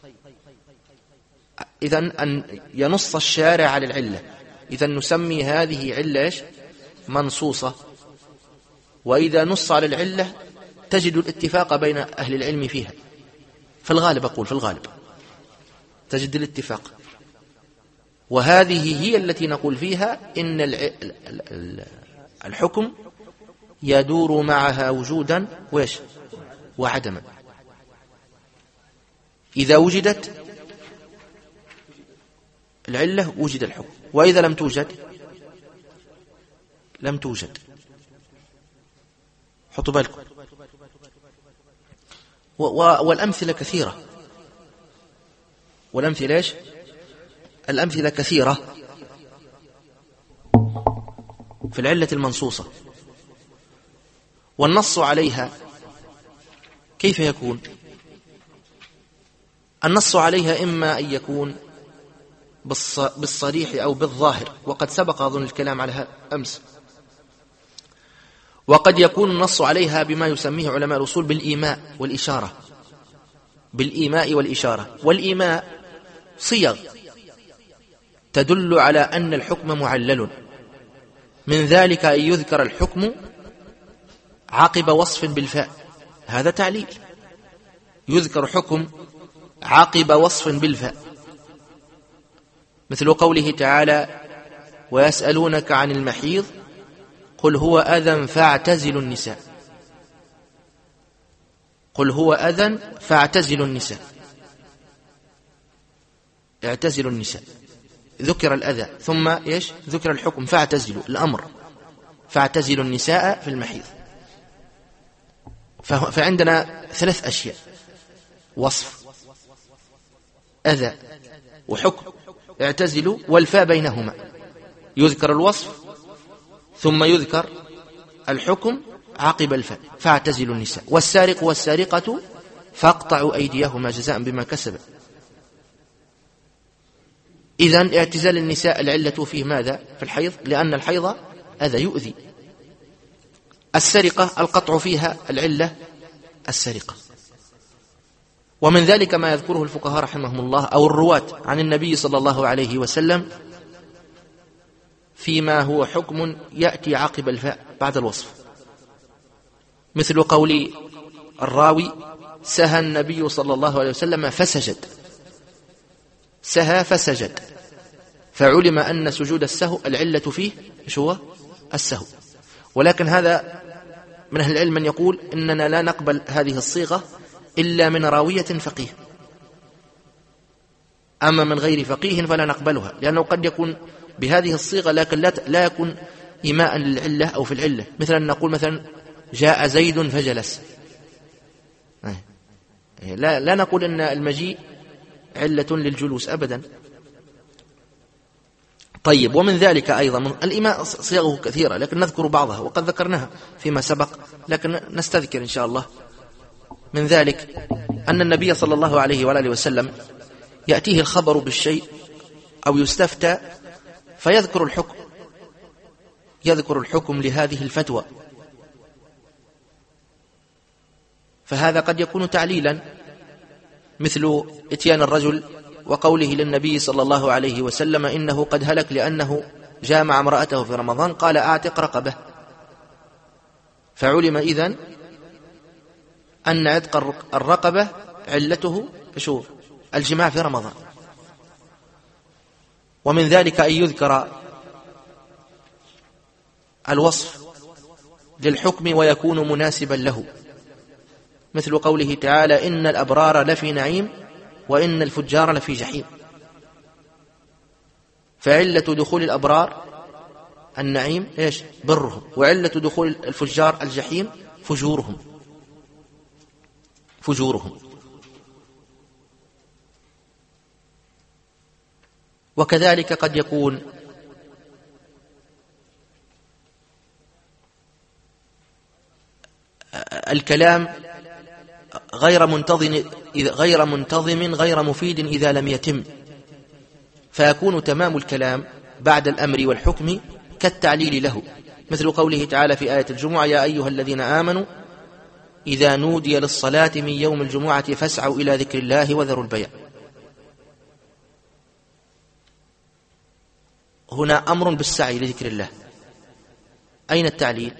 إذن أن ينص الشارع على العلة، إذن نسمي هذه علة إيش؟ منصوصة. وإذا نص على العلة تجد الاتفاق بين أهل العلم فيها، في الغالب، أقول في الغالب تجد الاتفاق، وهذه هي التي نقول فيها إن الحكم يدور معها وجودا وإيش؟ وعدما. إذا وجدت العلة وجد الحكم، وإذا لم توجد لم توجد. حطوا بالكم. والأمثلة كثيرة، والأمثلة إيش؟ الأمثلة كثيرة في العلة المنصوصة. والنص عليها كيف يكون؟ النص عليها إما أن يكون بالصريح أو بالظاهر، وقد سبق أظن الكلام على هذا أمس. وقد يكون النص عليها بما يسميه علماء الأصول بالإيماء والإشارة، بالإيماء والإشارة. والإيماء صيغ تدل على أن الحكم معلل، من ذلك أن يذكر الحكم عقب وصف بالفاء، هذا تعليل، يذكر حكم عقب وصف بالفاء، مثل قوله تعالى: ويسألونك عن المحيض قل هو أذى فاعتزلوا النساء، قل هو أذى فاعتزلوا النساء، اعتزلوا النساء، ذكر الأذى ثم إيش؟ ذكر الحكم فاعتزلوا، الأمر فاعتزلوا النساء في المحيض. فعندنا ثلاث أشياء: وصف، أذى، وحكم. اعتزلوا والفاء بينهما، يذكر الوصف ثم يذكر الحكم عقب الفاء، فاعتزلوا النساء. والسارق والسارقة فاقطعوا أيديهما جزاء بما كسب. إذن اعتزال النساء العلة فيه ماذا؟ في الحيض، لأن الحيض أذى يؤذي. السرقة القطع فيها العلة السرقة. ومن ذلك ما يذكره الفقهاء رحمهم الله أو الرواة عن النبي صلى الله عليه وسلم فيما هو حكم يأتي عقب الفاء بعد الوصف، مثل قول الراوي: سهى النبي صلى الله عليه وسلم فسجد، سهى فسجد، فعلم أن سجود السهو العلة فيه إيش هو؟ السهو. ولكن هذا من أهل العلم من يقول إننا لا نقبل هذه الصيغة إلا من راوية فقيه، أما من غير فقيه فلا نقبلها، لأنه قد يكون بهذه الصيغة لكن لا يكون إيماء للعلة أو في العلة، مثل أن نقول مثلا: جاء زيد فجلس، لا نقول إن المجيء علة للجلوس أبدا. طيب، ومن ذلك أيضا الإيماء صيغه كثيرة، لكن نذكر بعضها وقد ذكرناها فيما سبق، لكن نستذكر إن شاء الله. من ذلك أن النبي صلى الله عليه وآله وسلم يأتيه الخبر بالشيء أو يستفتى فيذكر الحكم، يذكر الحكم لهذه الفتوى، فهذا قد يكون تعليلا، مثل اتيان الرجل وقوله للنبي صلى الله عليه وسلم: إنه قد هلك لأنه جامع امرأته في رمضان، قال: أعتق رقبة، فعلم إذن أن عتق الرقبة علته شو؟ الجماع في رمضان. ومن ذلك أن يذكر الوصف للحكم ويكون مناسبا له، مثل قوله تعالى إن الأبرار لفي نعيم وإن الفجار لفي جحيم. فعلة دخول الأبرار النعيم إيش؟ برهم، وعلة دخول الفجار الجحيم فجورهم. وكذلك قد يكون الكلام غير منتظم غير مفيد إذا لم يتم، فيكون تمام الكلام بعد الأمر والحكم كالتعليل له، مثل قوله تعالى في آية الجمعة يا أيها الذين آمنوا إذا نودي للصلاة من يوم الجمعة فاسعوا إلى ذكر الله وذروا البيع. هنا أمر بالسعي لذكر الله، أين التعليل؟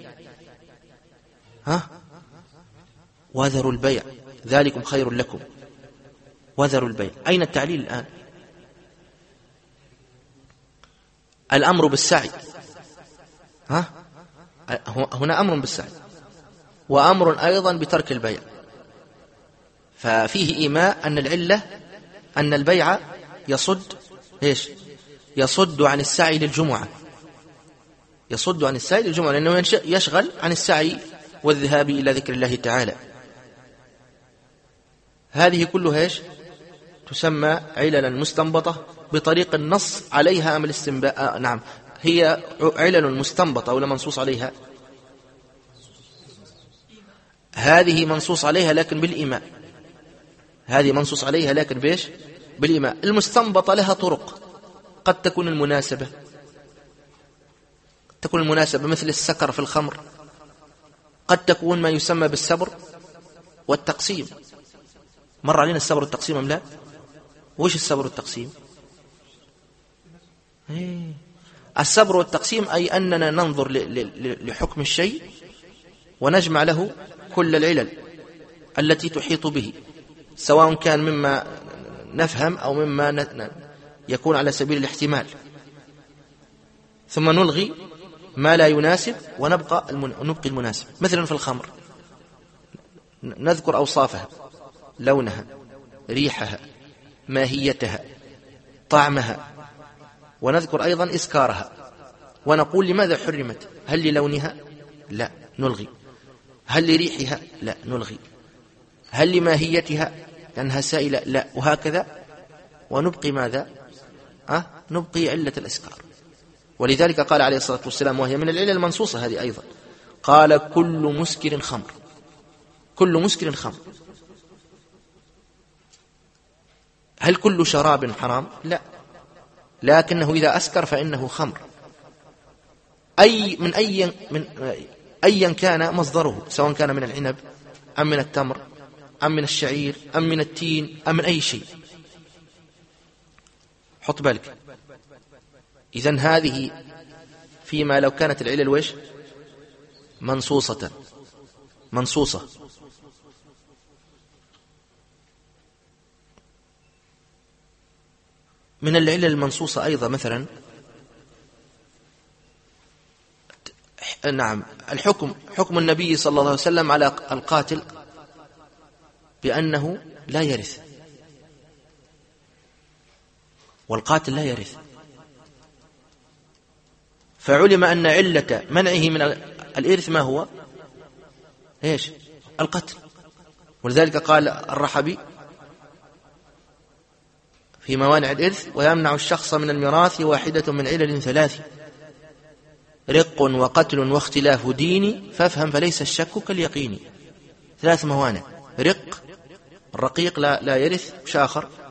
وذروا البيع ذلكم خير لكم، وذروا البيع، أين التعليل الآن؟ الأمر بالسعي، هنا أمر بالسعي وأمر أيضا بترك البيع، ففيه إيماء أن العلة أن البيع يصد عن السعي للجمعة، لأنه يشغل عن السعي والذهاب إلى ذكر الله تعالى. هذه كلها تسمى عللا مستنبطة بطريق النص عليها أم الاستنباط؟ نعم، هي علل مستنبطة ولا منصوص عليها؟ هذه منصوص عليها لكن بالإيماء، هذه منصوص عليها لكن بإيش؟ بالإيماء. المستنبطة لها طرق، قد تكون المناسبة مثل السكر في الخمر، قد تكون ما يسمى بالسبر والتقسيم. مر علينا السبر والتقسيم أم لا؟ وش السبر والتقسيم؟ السبر والتقسيم أي أننا ننظر لحكم الشيء ونجمع له كل العلل التي تحيط به، سواء كان مما نفهم أو مما يكون على سبيل الاحتمال، ثم نلغي ما لا يناسب ونبقى المناسب. مثلا في الخمر نذكر أوصافها، لونها، ريحها، ماهيتها، طعمها، ونذكر أيضا إسكارها، ونقول لماذا حرمت؟ هل للونها؟ لا، نلغي. هل لريحها؟ لا، نلغي. هل لماهيتها لأنها سائلة؟ لا، وهكذا. ونبقي ماذا؟ نبقي علة الإسكار. ولذلك قال عليه الصلاة والسلام، وهي من العلة المنصوصة هذه أيضا، قال كل مسكر خمر، كل مسكر خمر. هل كل شراب حرام؟ لا، لكنه إذا أسكر فإنه خمر، أيا كان مصدره، سواء كان من العنب أم من التمر أم من الشعير أم من التين أم من أي شيء. حط بالك. إذن هذه فيما لو كانت العلل منصوصة. من العلل المنصوصة أيضا مثلا حكم النبي صلى الله عليه وسلم على القاتل بأنه لا يرث، والقاتل لا يرث، فعلم أن علة منعه من الإرث ما هو؟ القتل. ولذلك قال الرحبي في موانع الإرث: ويمنع الشخص من الميراث واحدة من علل ثلاث: رق وقتل واختلاف دين، فافهم فليس الشك كاليقين. 3 موانع: رق، الرقيق لا يرث، وش آخر؟